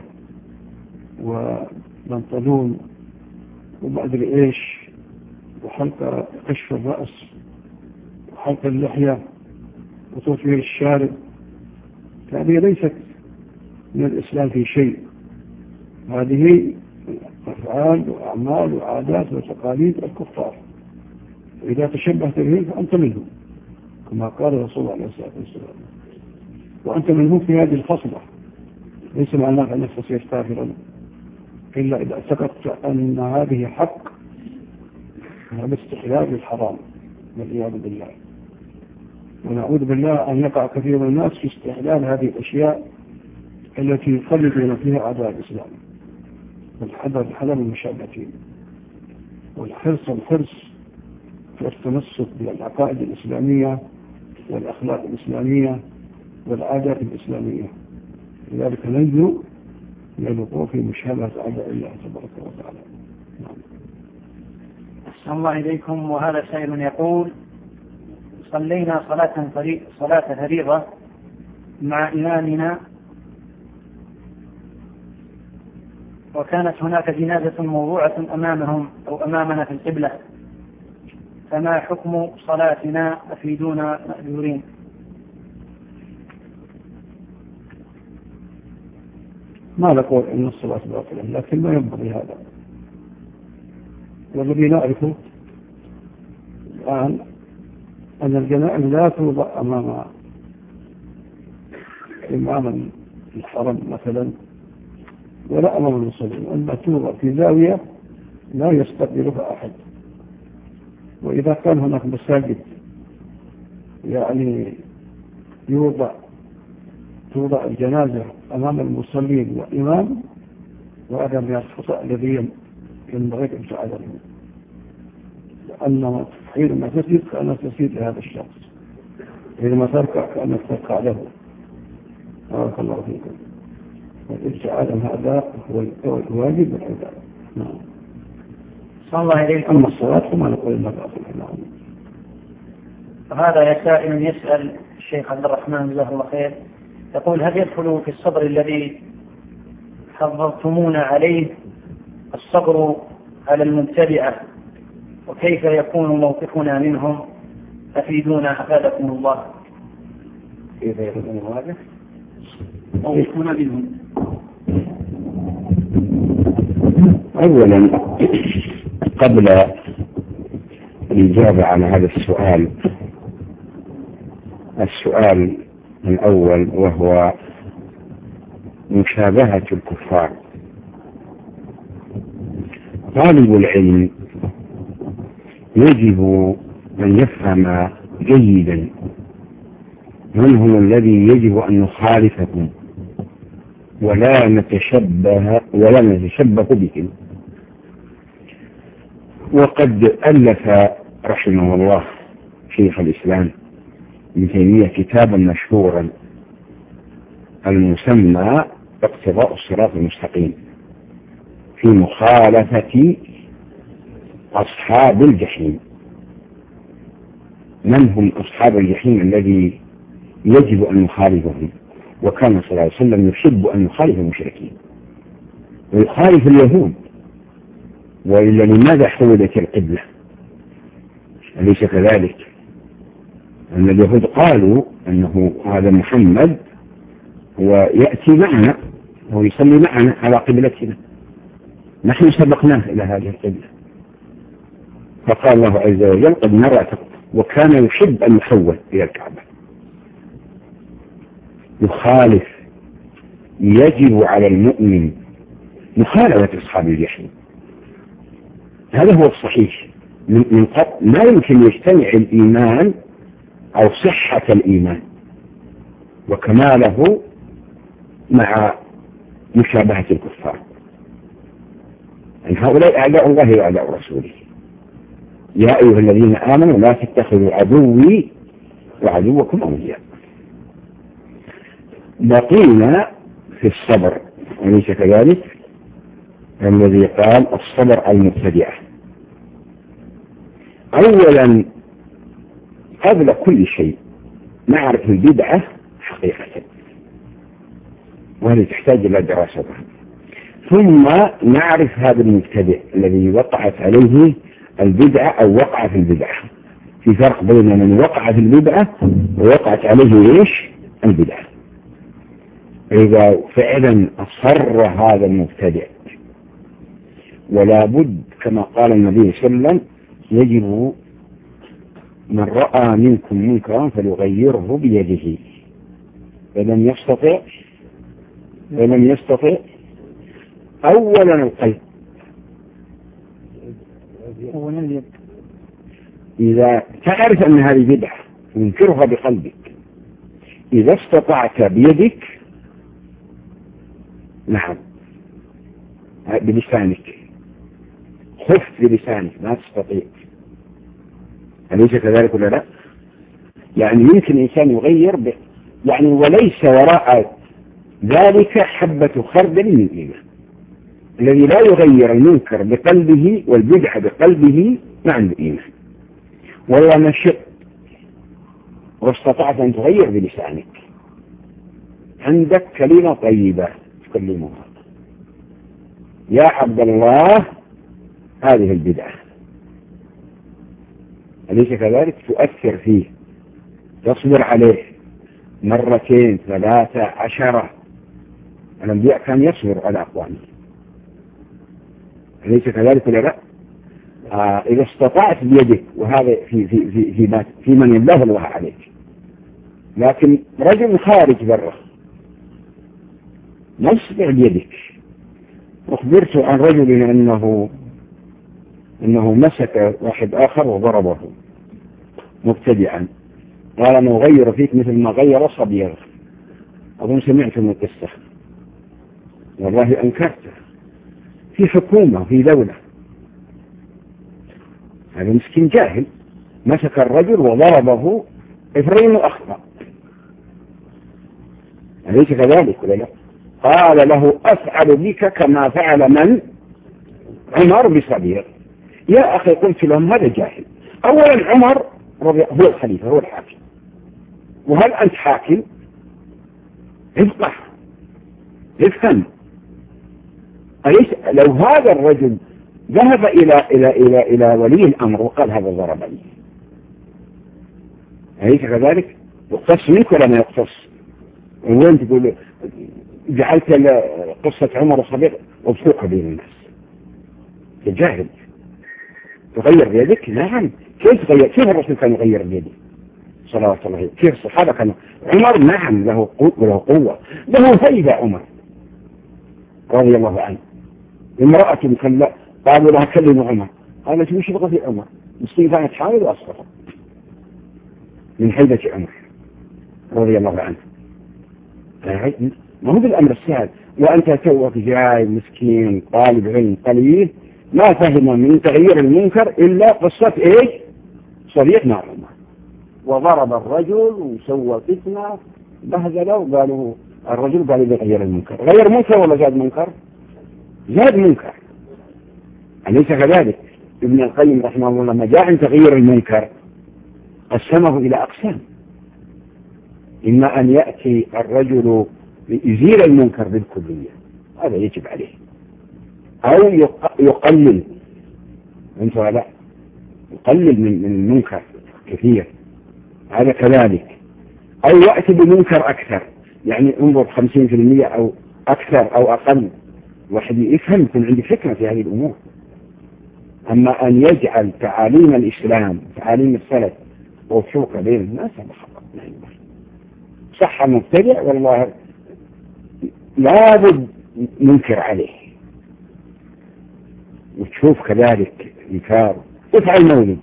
وبنطلون وما أدري إيش وحلقة كشف الرأس وحلق اللحية وتطوير الشارب، هذه ليست من الإسلام في شيء، هذه أفعال وأعمال وعادات وتقاليد الكفار، وإذا تشبهت بهم فأنت منهم كما قال رسول الله عليه الصلاة والسلام، وأنت منهم في هذه الفصلة، ليس معناه أنك تصير كافرا إلا إذا اعتقدت أن هذه حق، هذا استحلال للحرام والعياذ بالله. ونعوذ بالله أن يقع كثير من الناس في استحلال هذه الأشياء التي يقلدون فيها أعداء الإسلام، والحذر الحذر من المشابهين، والحرص الحرص في التمسك بالعقائد الإسلامية والأخلاق الإسلامية والعادات الإسلامية، لذلك ننجو من الوقوع في مشابهة أعداء الله تبارك وتعالى. نعم. أحسن الله إليكم. وهذا سائل يقول: صلينا صلاة فريضة صلاة فريضة مع إمامنا، وكانت هناك جنازة موضوعة أمامهم أو أمامنا في القبلة، فما حكم صلاتنا؟ أفيدونا مأجورين. ما نقول إن الصلاة باطلة، لكن ما ينبغي هذا. والذي نعرفه الآن أن الجنائز لا توضع أمام إمام الحرم مثلا ولا أمام المصلين، أما توضع في زاوية لا يستقبلها أحد. وإذا كان هناك مساجد يعني يوضع توضع الجنازة أمام المصلين والإمام، وهذا من الخطأ الذي ينبغي الابتعاد عنه، لأن حينما تسجد كأنك تسجد لهذا الشخص، حينما تركع كأنك تركع له. بارك الله فيكم. والابتعاد عن هذا هو الواجب والعبادة. نعم. صلى الله عليكم. أما الصلاة فما نقول إلا باطل. نعم. هذا سائل يسأل الشيخ عبد الرحمن جزاه الله خير، يقول: هل يدخل في الصبر الذي حضرتمونا عليه الصبر على المبتدعة، وكيف يكون موقفنا منهم؟ أفيدونا أفادكم الله. كيف يكون هذا موقفنا منهم؟ أولا قبل الإجابة على هذا السؤال، السؤال الأول وهو مشابهة الكفار، طالب العلم يجب أن يفهم جيدا من هم الذي يجب أن نخالفهم ولا نتشبه ولا نتشبه بهم. وقد ألف رحمه الله شيخ الإسلام ابن تيمية كتابا مشهورا المسمى اقتضاء الصراط المستقيم في مخالفة أصحاب الجحيم. من هم أصحاب الجحيم الذي يجب أن نخالفهم؟ وكان صلى الله عليه وسلم يحب أن يخالف المشركين ويخالف اليهود، وإلا لماذا حولت القبلة؟ أليس كذلك؟ أن اليهود قالوا أنه هذا محمد ويأتي معنا ويصلي معنا على قبلتنا، نحن سبقناه إلى هذه القبلة. فقال الله عز وجل: قد نرى، وكان يحب أن يحول إلى الكعبة. يخالف، يجب على المؤمن مخالفة أصحاب الجحيم، هذا هو الصحيح. من قبل ما يمكن يجتمع الإيمان أو صحة الإيمان وكماله مع مشابهة الكفار. أن هؤلاء أعداء الله وأعداء رسوله. يا أيها الذين آمنوا لا تتخذوا عدوي وعدوكم أولياء. بقينا في الصبر، أليس كذلك؟ الذي قال الصبر المبتدعة. أولا قبل كل شيء نعرف البدعة حقيقة، وهذه تحتاج إلى دراستها، ثم نعرف هذا المبتدع الذي وقعت عليه البدعة أو وقع في البدعة، في فرق بين من وقع في البدعة ووقعت عليه إيش البدعة. إذا فعلا أصر هذا المبتدع ولا بد كما قال النبي صلى الله عليه وسلم يجب من رأى منكم منكرا فليغيره بيده فلم يستطع فلم يستطع أولا القلب. إذا تعرف أن هذه بدعة ينكرها بقلبك، إذا استطعت بيدك نعم بلسانك، خف بلسانك ما تستطيع، أليس كذلك ولا لا؟ يعني يمكن إنسان يغير ب... يعني وليس وراء ذلك حبة خردل من إيمان. الذي لا يغير المنكر بقلبه والبدعة بقلبه ما عنده إيمان. والله نشط واستطعت أن تغير بلسانك، عندك كلمة طيبة تكلمها يا عبد الله هذه البدعة، أليس كذلك؟ تؤثر فيه، تصبر عليه مرتين ثلاثة عشرة. الأنبياء كان يصبر على أقوامه، أليس كذلك ولا لا؟ آه إذا استطعت بيدك، وهذا في في في في, في من يبلغ الله عليك. لكن رجل خارج برا ما يستطيع بيدك. أخبرت عن رجل أنه أنه مسك واحد آخر وضربه مبتدعا، قال أنا أغير فيك مثل ما غير صبيغ. أظن سمعت من القصة، والله أنكرته. في حكومة في دولة، هذا مسكين جاهل مسك الرجل وضربه إفرين أخطأ، أليس كذلك ولا لا؟ قال له أفعل بك كما فعل من عمر بصبيغ. يا أخي قلت لهم هذا جاهل. أولا عمر هو الخليفة هو الحاكم، وهل أنت حاكم؟ افقه افهم. أليس لو هذا الرجل ذهب إلى إلى إلى إلى ولي الأمر وقال هذا ضربني، أليس كذلك؟ يقتص منك ولا ما يقتص؟ وين تقول جعلت قصة عمر وصبيغ وبسوقها بين الناس؟ تجاهل. تغير بيدك؟ نعم. كيف تغير؟ كيف الرسول كان يغير بيده صلوات الله عليه؟ كيف الصحابة كانوا؟ عمر نعم له قوة له قوة له فايدة. عمر رضي الله عنه امرأة كلا قالوا لها كلموا عمر، قالت مش بغى في عمر مسكين كانت حامل وأسقطت من حيدة عمر رضي الله عنه. ما هو بالأمر السهل، وأنت توك جاي مسكين طالب علم قليل ما فهم من تغيير المنكر إلا قصة إيش؟ صديق مع عمر وضرب الرجل وسوى فتنة بهدله، وقالوا الرجل قال يغير المنكر. غير منكر ولا زاد منكر؟ زاد منكر، أليس كذلك؟ ابن القيم رحمه الله لما جاء عن تغيير المنكر قسمه إلى أقسام. إما أن يأتي الرجل يزيل المنكر بالكلية، هذا يجب عليه، أو يقلل أنت لا يقلل من المنكر كثير، هذا كذلك، أو يأتي بمنكر أكثر، يعني انظر خمسين في المئة أو أكثر أو أقل. واحد يفهم يكون عندي فكرة في هذه الأمور. أما أن يجعل تعاليم الإسلام تعاليم السلف وفوق بين الناس هذا خطأ. صح مبتدع والله لابد منكر عليه، وتشوف كذلك إنكار. افعل مولد،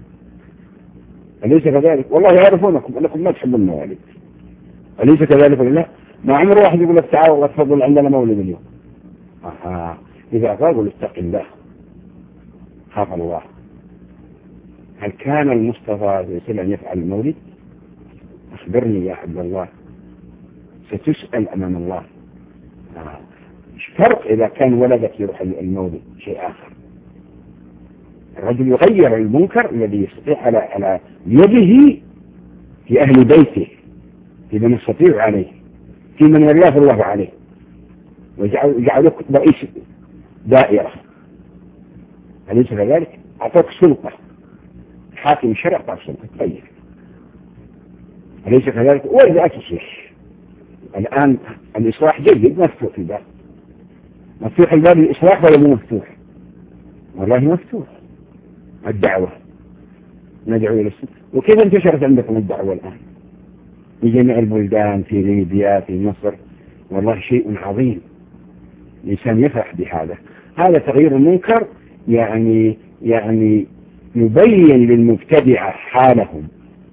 أليس كذلك؟ والله يعرفونكم أنكم ما تحبون الموالد، أليس كذلك ولا لا؟ ما عمر واحد يقول لك تعال والله تفضل عندنا مولد اليوم. آه. إذا قالوا اتق الله خاف الله. هل كان المصطفى صلى الله عليه وسلم يفعل المولد؟ أخبرني يا عبد الله، ستسأل أمام الله. آه. فرق إذا كان ولدك يروح المولد شيء آخر. الرجل يغير المنكر الذي يستطيع على على يده في أهل بيته، في من يستطيع عليه، في من ولاه الله عليه، ويجعلك رئيس دائرة، أليس كذلك؟ أعطاك سلطة حاكم الشرع طاعة السلطة. طيب أليس كذلك؟ وإذا تصلح الآن الإصلاح جيد، مفتوح الباب، مفتوح الباب للإصلاح ولا مو مفتوح؟ والله مفتوح. الدعوة ندعو إلى السلام. وكيف انتشرت عندكم الدعوة الآن في جميع البلدان، في ليبيا، في مصر؟ والله شيء عظيم، الإنسان يفرح بهذا. هذا تغيير المنكر، يعني يعني يبين للمبتدعة حالهم،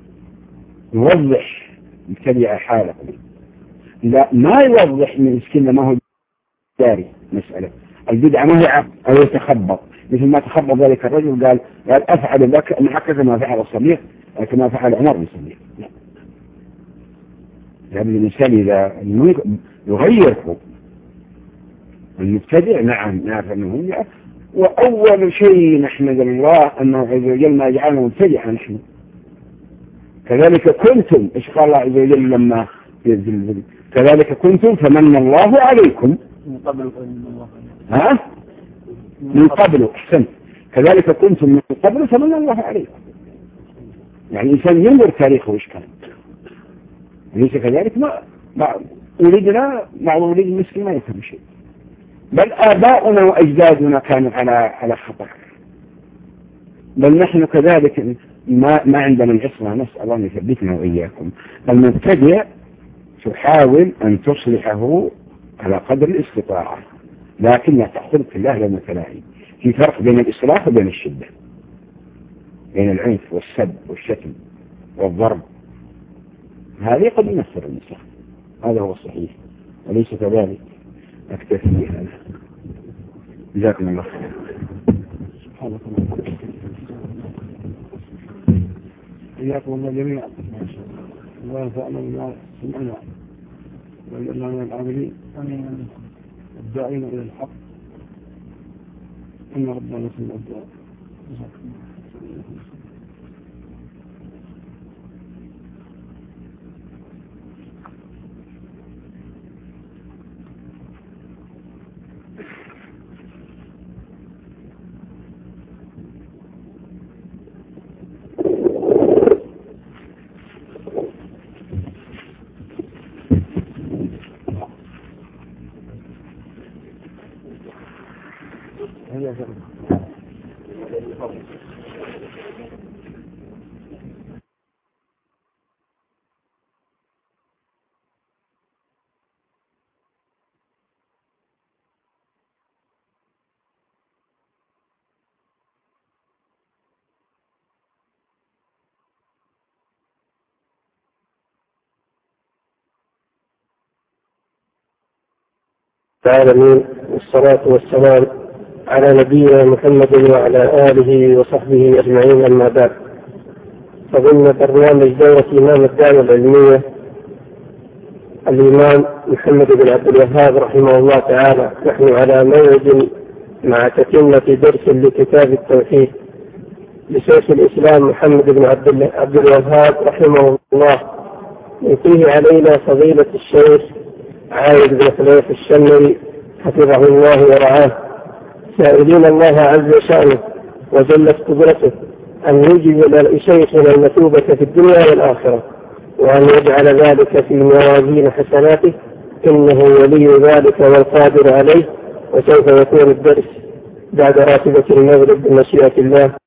يوضح مبتدعة حالهم، لا ما يوضح من مسكين ما هو داري مسألة البدعة ما هي عقد أو يتخبط، مثل ما تخبط ذلك الرجل قال قال أفعل لك هكذا ما فعل الصديق كما فعل عمر بن الصديق. يعني الإنسان إذا يغيره المبتدع نعم نعرف أنه هي. وأول شيء نحمد الله أنه عز وجل ما جعلنا مبتدعا نحن. كذلك كنتم، إيش قال الله عز وجل لما ينزل كذلك كنتم فمن الله عليكم من قبل الله ها من قبل أحسن كذلك كنتم من قبل فمن الله عليكم. يعني الإنسان ينظر تاريخه وإيش كان، ليس كذلك ما ما ولدنا مع ولد المسلم ما يفهم شيء، بل آباؤنا وأجدادنا كانوا على على خطر، بل نحن كذلك ما ما عندنا العصمة. نسأل الله أن يثبتنا وإياكم. المبتدع تحاول أن تصلحه على قدر الاستطاعة، لكن لا تحصل في الله لما تلاهي. في فرق بين الإصلاح وبين الشدة، بين العنف والسب والشتم والضرب. هذه قد ينفر الإنسان، هذا هو الصحيح، وليس كذلك. أكتفي بهذا، جزاكم الله خير. سبحانك اللهم إياكم الله جميعا، الله ينفعنا بما سمعنا ويجعلنا من العاملين الداعين إلى الحق، إن ربنا يسمع الدعاء. العالمين، والصلاة والسلام على نبينا محمد وعلى آله وصحبه أجمعين، أما بعد. فضمن برنامج دورة إمام الدعوة العلمية الإمام محمد بن عبد الوهاب رحمه الله تعالى، نحن على موعد مع تتمة درس لكتاب التوحيد لشيخ الإسلام محمد بن عبد الوهاب رحمه الله، يأتيه علينا فضيلة الشيخ عايد بن خليفة الشمري حفظه الله ورعاه، سائلين الله عز شأنه وجلت قدرته أن يجزل لشيخنا المثوبة في الدنيا والآخرة، وأن يجعل ذلك في موازين حسناته، إنه ولي ذلك والقادر عليه. وسوف يكون الدرس بعد راتبة المغرب بمشيئة الله.